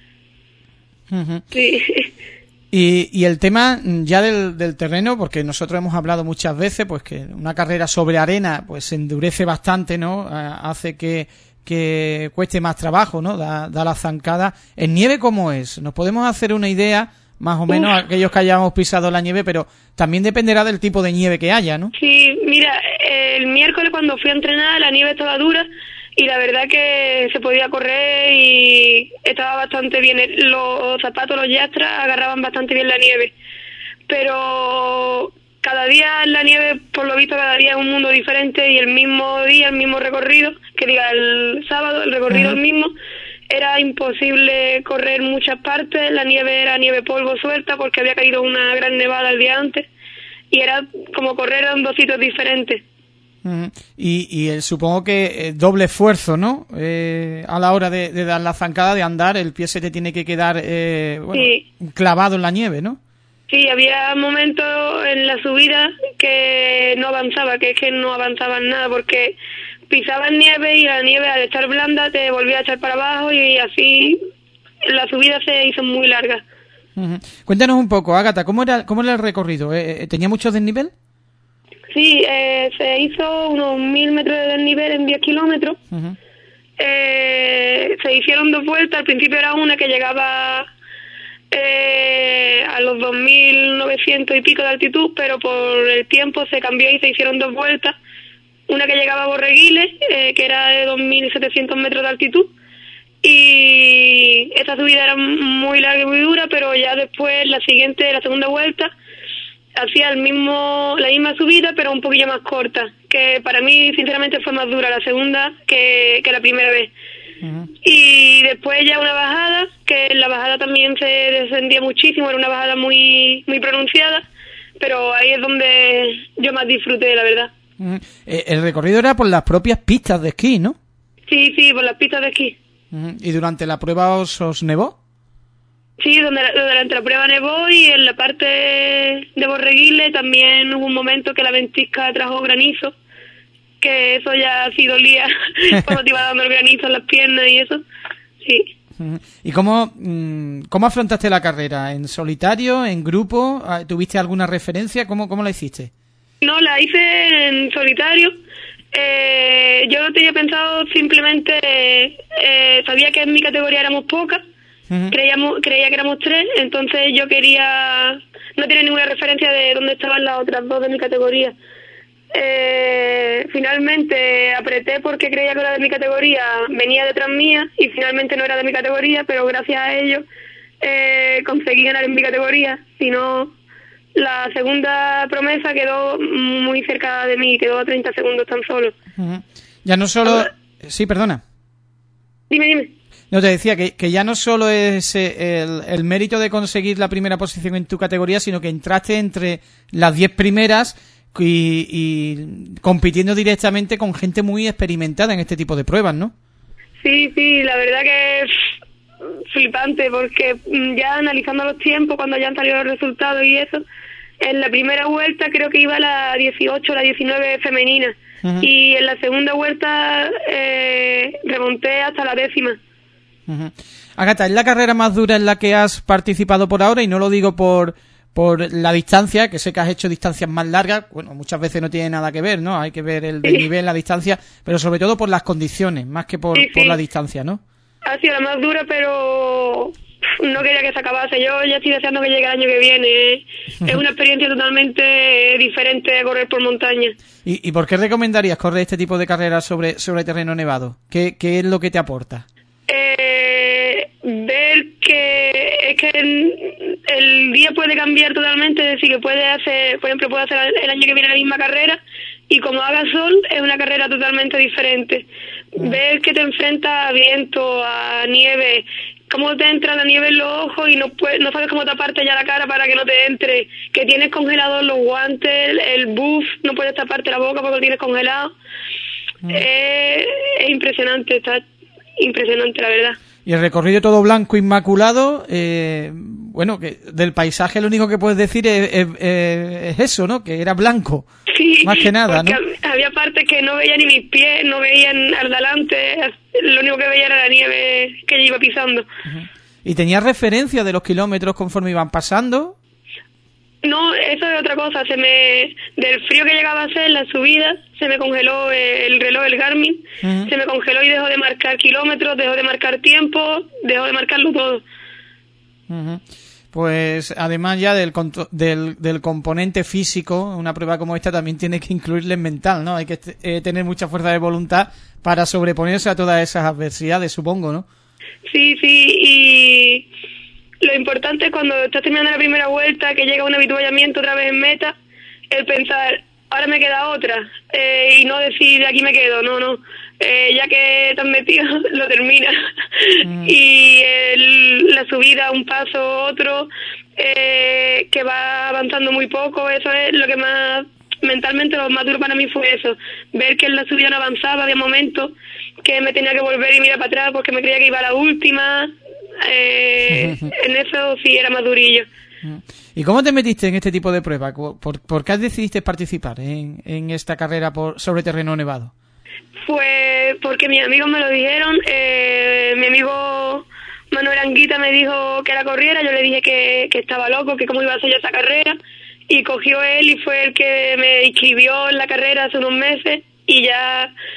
Sí. Y el tema ya del terreno, porque nosotros hemos hablado muchas veces, pues que una carrera sobre arena pues se endurece bastante, ¿no? Hace que cueste más trabajo, ¿no? Da la zancada. ¿En nieve cómo es? ¿Nos podemos hacer una idea, más o menos, aquellos que hayamos pisado la nieve, pero también dependerá del tipo de nieve que haya, ¿no? Sí, mira, el miércoles cuando fui a entrenar la nieve estaba dura y la verdad que se podía correr y estaba bastante bien. Los zapatos, los Yastra, agarraban bastante bien la nieve. Pero cada día en la nieve, por lo visto, cada día es un mundo diferente y el mismo día, el mismo recorrido, que diga el sábado, el recorrido el mismo, era imposible correr muchas partes. La nieve era nieve polvo suelta porque había caído una gran nevada el día antes y era como correr en 2 sitios diferentes. Y supongo que doble esfuerzo, ¿no? A la hora de dar la zancada, de andar, el pie se te tiene que quedar clavado en la nieve, ¿no? Sí, había momentos en la subida que no avanzaba, que es que no avanzaban nada porque pisaban nieve y la nieve al estar blanda te volvía a echar para abajo y así la subida se hizo muy larga. Cuéntanos un poco, Ágata, ¿cómo era el recorrido? ¿Tenía mucho desnivel? Sí, se hizo unos 1000 metros de desnivel en 10 kilómetros se hicieron 2 vueltas. Al principio era una que llegaba a los 2.900 y pico de altitud, pero por el tiempo se cambió y se hicieron 2 vueltas. Una que llegaba a Borreguiles, que era de 2.700 metros de altitud, y esta subida era muy larga y muy dura, pero ya después la segunda vuelta hacía la misma subida, pero un poquillo más corta, que para mí sinceramente fue más dura la segunda que la primera vez. Y después ya una bajada, que en la bajada también se descendía muchísimo, era una bajada muy muy pronunciada, pero ahí es donde yo más disfruté, la verdad. El recorrido era por las propias pistas de esquí, ¿no? Sí, por las pistas de esquí. ¿Y durante la prueba os nevó? Sí, durante la prueba nevó, y en la parte de Borreguiles también hubo un momento que la ventisca trajo granizo, que eso ya sí dolía cuando te iba dando el granizo en las piernas y eso, sí. ¿Y cómo afrontaste la carrera? ¿En solitario? ¿En grupo? ¿Tuviste alguna referencia? ¿Cómo la hiciste? No, la hice en solitario. Yo tenía pensado simplemente, sabía que en mi categoría éramos pocas, creía que éramos 3, entonces yo no tenía ninguna referencia de dónde estaban las otras 2 de mi categoría. Finalmente apreté porque creía que la de mi categoría venía detrás mía, y finalmente no era de mi categoría, pero gracias a ello conseguí ganar en mi categoría. Si no, la segunda promesa quedó muy cerca de mí, quedó a 30 segundos tan solo. Ya no solo... Sí, perdona. Dime. No, te decía que ya no solo es el mérito de conseguir la primera posición en tu categoría, sino que entraste entre las 10 primeras y compitiendo directamente con gente muy experimentada en este tipo de pruebas, ¿no? Sí, la verdad que es flipante, porque ya analizando los tiempos, cuando ya han salido los resultados y eso, en la primera vuelta creo que iba la 18, la 19 femenina, y en la segunda vuelta remonté hasta la 10ª. Ágata, ¿es la carrera más dura en la que has participado por ahora? Y no lo digo por la distancia, que sé que has hecho distancias más largas, bueno, muchas veces no tiene nada que ver, ¿no? Hay que ver el desnivel, la distancia, pero sobre todo por las condiciones, más que por la distancia, ¿no? Ha sido la más dura, pero no quería que se acabase. Yo ya estoy deseando que llegue el año que viene. Es una experiencia totalmente diferente de correr por montaña. ¿Y por qué recomendarías correr este tipo de carreras sobre terreno nevado? ¿Qué es lo que te aporta? Ver que es que el día puede cambiar totalmente, es decir, que puede hacer, por ejemplo, puede hacer el año que viene la misma carrera, y como haga sol es una carrera totalmente diferente. Ver que te enfrentas a viento, a nieve, cómo te entra la nieve en los ojos y no sabes cómo taparte ya la cara para que no te entre, que tienes congelados los guantes, el buff, no puedes taparte la boca porque lo tienes congelado. Es impresionante, está impresionante, la verdad. Y el recorrido todo blanco, inmaculado, bueno, que del paisaje lo único que puedes decir es eso, ¿no? Que era blanco, sí, más que nada, ¿no? Había partes que no veía ni mis pies, no veían al delante, lo único que veía era la nieve que yo iba pisando. ¿Y tenías referencia de los kilómetros conforme iban pasando? No, eso es otra cosa. Del frío que llegaba a hacer la subida, se me congeló el reloj, el Garmin, se me congeló y dejó de marcar kilómetros, dejó de marcar tiempo, dejó de marcarlo todo. Pues además ya del componente físico, una prueba como esta también tiene que incluirle el mental, ¿no? Hay que tener mucha fuerza de voluntad para sobreponerse a todas esas adversidades, supongo, ¿no? Sí, y lo importante es cuando estás terminando la primera vuelta, que llega un avituallamiento otra vez en meta, el pensar, ahora me queda otra, y no decir, aquí me quedo, no. Ya que te has metido, lo terminas. Y la subida, un paso, otro, que va avanzando muy poco, eso es lo que más, mentalmente lo más duro para mí fue eso, ver que en la subida no avanzaba de momento, que me tenía que volver y mirar para atrás porque me creía que iba a la última. En eso sí era más durillo. ¿Y cómo te metiste en este tipo de pruebas? ¿Por qué decidiste participar en esta carrera sobre terreno nevado? Pues porque mis amigos me lo dijeron. Mi amigo Manuel Anguita me dijo que la corriera. Yo le dije que estaba loco, que cómo iba a hacer yo esa carrera, y cogió él y fue el que me inscribió en la carrera hace unos meses, y ya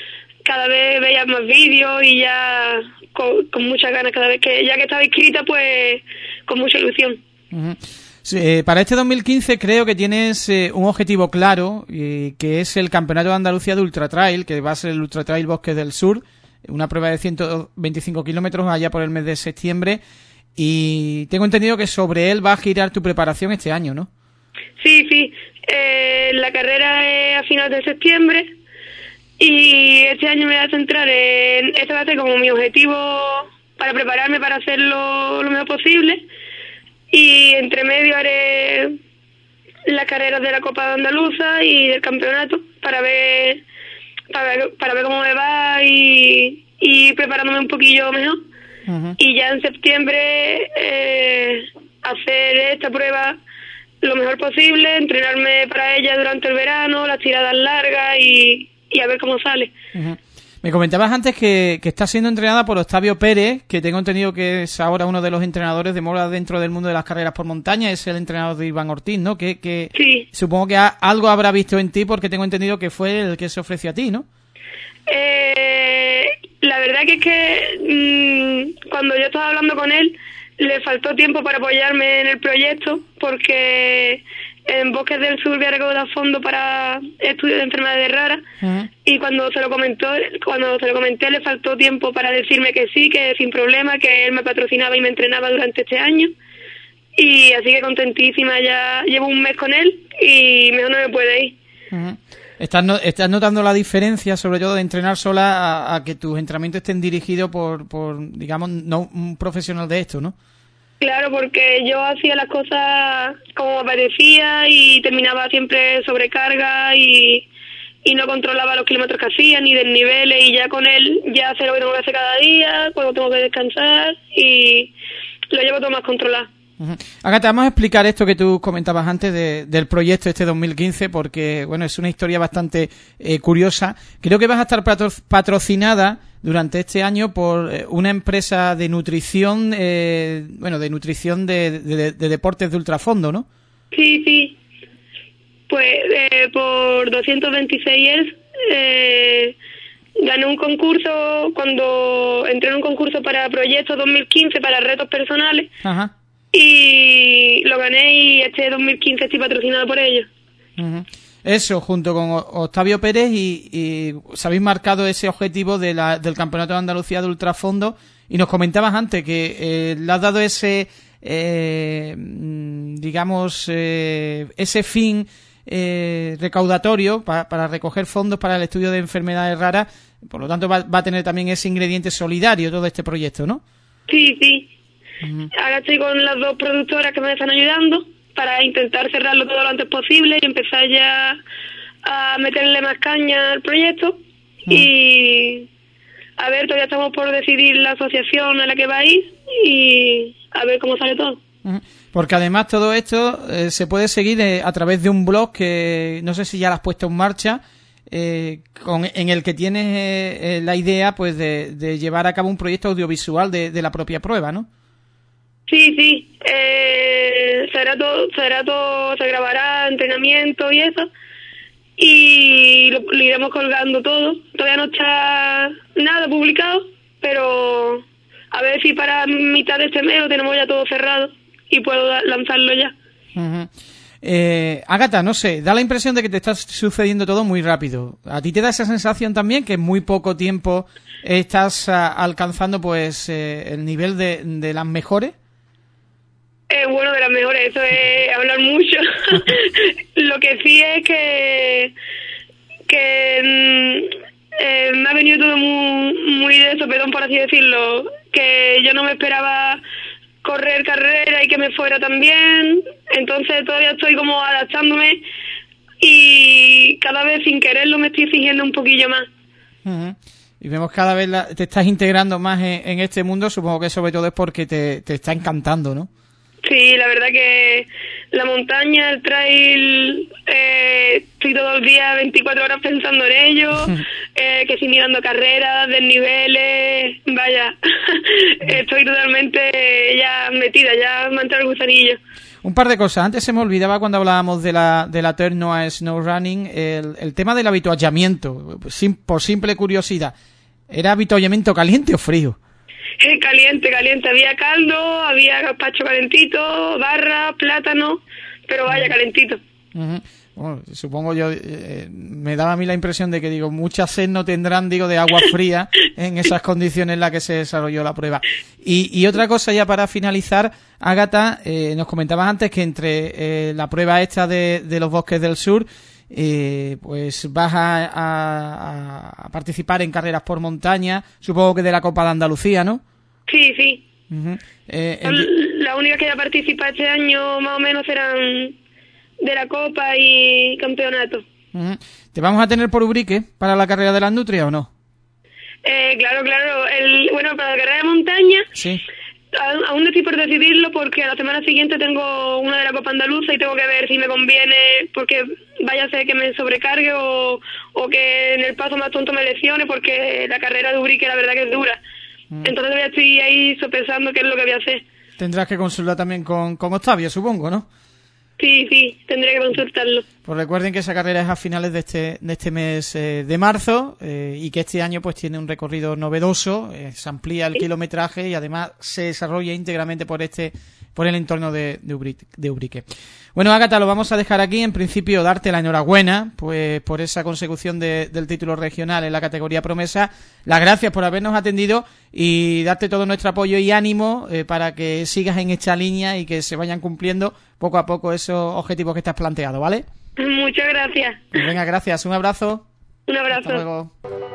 cada vez veía más vídeos y ya con muchas ganas, cada vez que ya que estaba inscrita, pues con mucha ilusión. Sí, para este 2015 creo que tienes un objetivo claro, que es el Campeonato de Andalucía de Ultra Trail, que va a ser el Ultra Trail Bosques del Sur, una prueba de 125 kilómetros allá por el mes de septiembre, y tengo entendido que sobre él va a girar tu preparación este año, ¿no? Sí, la carrera es a finales de septiembre y este año me voy a centrar en, este va a ser como mi objetivo para prepararme para hacerlo lo mejor posible, y entre medio haré las carreras de la Copa Andaluza y del campeonato para ver cómo me va y preparándome un poquillo mejor. Y ya en septiembre hacer esta prueba lo mejor posible, entrenarme para ella durante el verano, las tiradas largas y a ver cómo sale. Me comentabas antes que estás siendo entrenada por Octavio Pérez, que tengo entendido que es ahora uno de los entrenadores de moda dentro del mundo de las carreras por montaña, es el entrenador de Iván Ortiz, ¿no? Que sí. Supongo que algo habrá visto en ti, porque tengo entendido que fue el que se ofreció a ti, ¿no? La verdad que es que cuando yo estaba hablando con él, le faltó tiempo para apoyarme en el proyecto, porque en Bosques del Sur voy a recaudar fondos para estudios de enfermedades raras, y cuando se lo comenté le faltó tiempo para decirme que sí, que sin problema, que él me patrocinaba y me entrenaba durante este año, y así que contentísima, ya llevo un mes con él y mejor no me puede ir. ¿Estás notando la diferencia, sobre todo de entrenar sola a que tus entrenamientos estén dirigidos por digamos, no un profesional de esto, ¿no? Claro, porque yo hacía las cosas como me parecía y terminaba siempre sobrecarga y no controlaba los kilómetros que hacía ni desniveles, y ya con él ya sé lo que tengo que hacer cada día, cuando tengo que descansar, y lo llevo todo más controlado. Agata, vamos a explicar esto que tú comentabas antes del proyecto este 2015, porque bueno, es una historia bastante curiosa. Creo que vas a estar patrocinada durante este año por una empresa de nutrición, de deportes de ultrafondo, ¿no? Sí. Pues por 226 ERS gané un concurso, cuando entré en un concurso para proyectos 2015 para retos personales. Ajá. Y lo gané, y este 2015 estoy patrocinada por ellos. Eso, junto con Octavio Pérez, y os habéis marcado ese objetivo del Campeonato de Andalucía de Ultrafondo, y nos comentabas antes que le has dado ese ese fin recaudatorio para recoger fondos para el estudio de enfermedades raras. Por lo tanto va a tener también ese ingrediente solidario todo este proyecto, ¿no? Sí. Ahora estoy con las dos productoras que me están ayudando para intentar cerrarlo todo lo antes posible y empezar ya a meterle más caña al proyecto. Y a ver, todavía estamos por decidir la asociación a la que va a ir y a ver cómo sale todo. Porque además todo esto se puede seguir a través de un blog que no sé si ya lo has puesto en marcha, en el que tienes la idea pues de llevar a cabo un proyecto audiovisual de la propia prueba, ¿no? Sí. Será todo, se grabará entrenamiento y eso, y lo iremos colgando todo. Todavía no está nada publicado, pero a ver si para mitad de este mes lo tenemos ya todo cerrado y puedo lanzarlo ya. Agata, no sé, da la impresión de que te está sucediendo todo muy rápido. ¿A ti te da esa sensación también que en muy poco tiempo estás alcanzando pues el nivel de las mejores? Bueno, de las mejores, eso es hablar mucho. Lo que sí es que me ha venido todo muy de sopetón, por así decirlo, que yo no me esperaba correr carrera y que me fuera tan bien, entonces todavía estoy como adaptándome y cada vez sin quererlo me estoy exigiendo un poquillo más. Y vemos cada vez te estás integrando más en este mundo, supongo que sobre todo es porque te está encantando, ¿no? Sí, la verdad que la montaña, el trail, estoy todo el día 24 horas pensando en ello, que si mirando carreras, desniveles, vaya, estoy totalmente ya metida, ya me ha entrado el gusanillo. Un par de cosas. Antes se me olvidaba cuando hablábamos de la Ternoa Snow Running, el tema del avituallamiento. Por simple curiosidad, ¿era avituallamiento caliente o frío? Caliente. Había caldo, había gazpacho calentito, barra, plátano, pero vaya, calentito. Uh-huh. Bueno, supongo yo, me daba a mí la impresión de que, mucha sed no tendrán, de agua fría en esas condiciones en las que se desarrolló la prueba. Y otra cosa ya para finalizar, Ágata, nos comentabas antes que entre la prueba esta de los bosques del sur, pues vas a participar en carreras por montaña, supongo que de la Copa de Andalucía, ¿no? Sí. Uh-huh. Las únicas que ya participa este año más o menos serán de la Copa y campeonato. Uh-huh. ¿Te vamos a tener por Ubrique para la carrera de las nutrias o no? Claro. Para la carrera de montaña, sí. Aún no estoy por decidirlo porque a la semana siguiente tengo una de la Copa Andaluza y tengo que ver si me conviene, porque vaya a ser que me sobrecargue o que en el paso más tonto me lesione, porque la carrera de Ubrique la verdad que es dura. Entonces ya estoy ahí sopesando qué es lo que voy a hacer. Tendrás que consultar también con Octavio, supongo, ¿no? Sí, tendré que consultarlo. Pues recuerden que esa carrera es a finales de este mes de marzo y que este año pues tiene un recorrido novedoso, se amplía el kilometraje y además se desarrolla íntegramente por el entorno de Ubrique. Bueno, Ágata, lo vamos a dejar aquí. En principio, darte la enhorabuena pues por esa consecución del título regional en la categoría promesa. Las gracias por habernos atendido y darte todo nuestro apoyo y ánimo para que sigas en esta línea y que se vayan cumpliendo poco a poco esos objetivos que te has planteado, ¿vale? Muchas gracias. Pues venga, gracias. Un abrazo. Un abrazo. Hasta luego.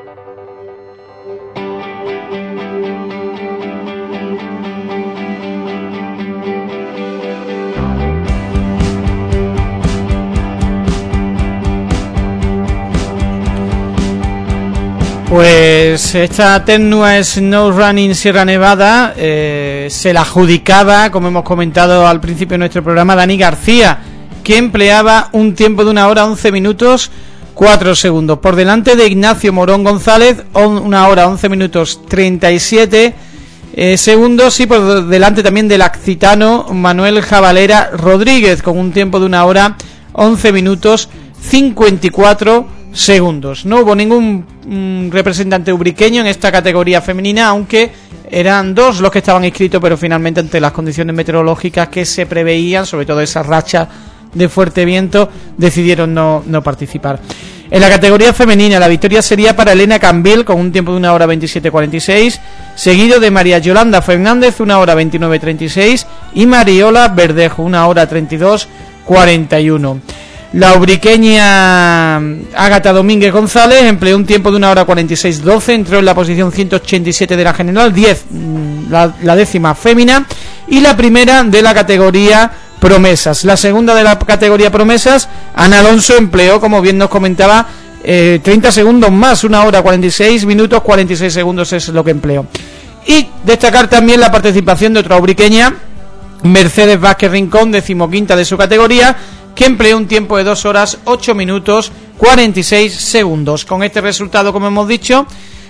Pues esta Ternoa Snow Running Sierra Nevada se la adjudicaba, como hemos comentado al principio de nuestro programa, Dani García, que empleaba un tiempo de 1 hora 11 minutos 4 segundos. Por delante de Ignacio Morón González, 1 hora 11 minutos 37 segundos. Y por delante también del accitano Manuel Jabalera Rodríguez, con un tiempo de 1 hora 11 minutos 54 segundos. No hubo ningún representante ubriqueño en esta categoría femenina, aunque eran 2 los que estaban inscritos, pero finalmente ante las condiciones meteorológicas que se preveían, sobre todo esas rachas de fuerte viento, decidieron no participar. En la categoría femenina la victoria sería para Elena Cambil con un tiempo de 1 hora 27.46, seguido de María Yolanda Fernández 1 hora 29.36 y Mariola Verdejo 1 hora 32.41. La ubriqueña Ágata Domínguez González empleó un tiempo de 1 hora 46.12, entró en la posición 187 de la general, 10 la décima fémina y la primera de la categoría promesas. La segunda de la categoría promesas, Ana Alonso, empleó, como bien nos comentaba, 30 segundos más, 1 hora 46 minutos 46 segundos es lo que empleó. Y destacar también la participación de otra ubriqueña, Mercedes Vázquez Rincón, 15ª de su categoría, que empleó un tiempo de 2 horas 8 minutos 46 segundos. Con este resultado, como hemos dicho,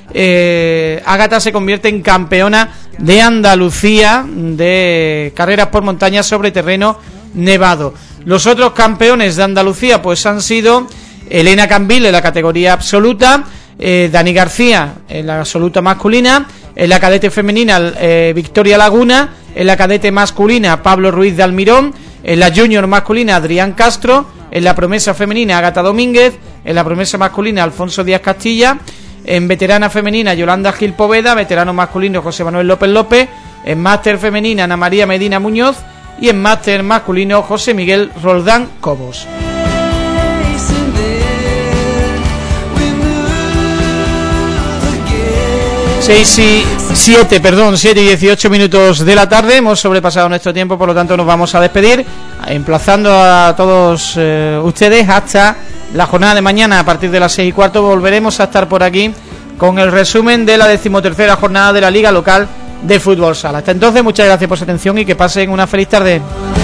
Ágata se convierte en campeona de Andalucía de carreras por montaña sobre terreno nevado. Los otros campeones de Andalucía pues han sido Elena Cambil en la categoría absoluta, Dani García en la absoluta masculina, en la cadete femenina Victoria Laguna, en la cadete masculina Pablo Ruiz de Almirón, en la junior masculina Adrián Castro, en la promesa femenina Ágata Domínguez, en la promesa masculina Alfonso Díaz Castilla, en veterana femenina Yolanda Gil Poveda, veterano masculino José Manuel López López, en máster femenina Ana María Medina Muñoz y en máster masculino José Miguel Roldán Cobos. 7 y 18 minutos de la tarde. Hemos sobrepasado nuestro tiempo, por lo tanto nos vamos a despedir, emplazando a todos ustedes hasta la jornada de mañana. A partir de las 6:15 volveremos a estar por aquí con el resumen de la 13ª jornada de la Liga Local de Fútbol Sala. Hasta entonces, muchas gracias por su atención y que pasen una feliz tarde.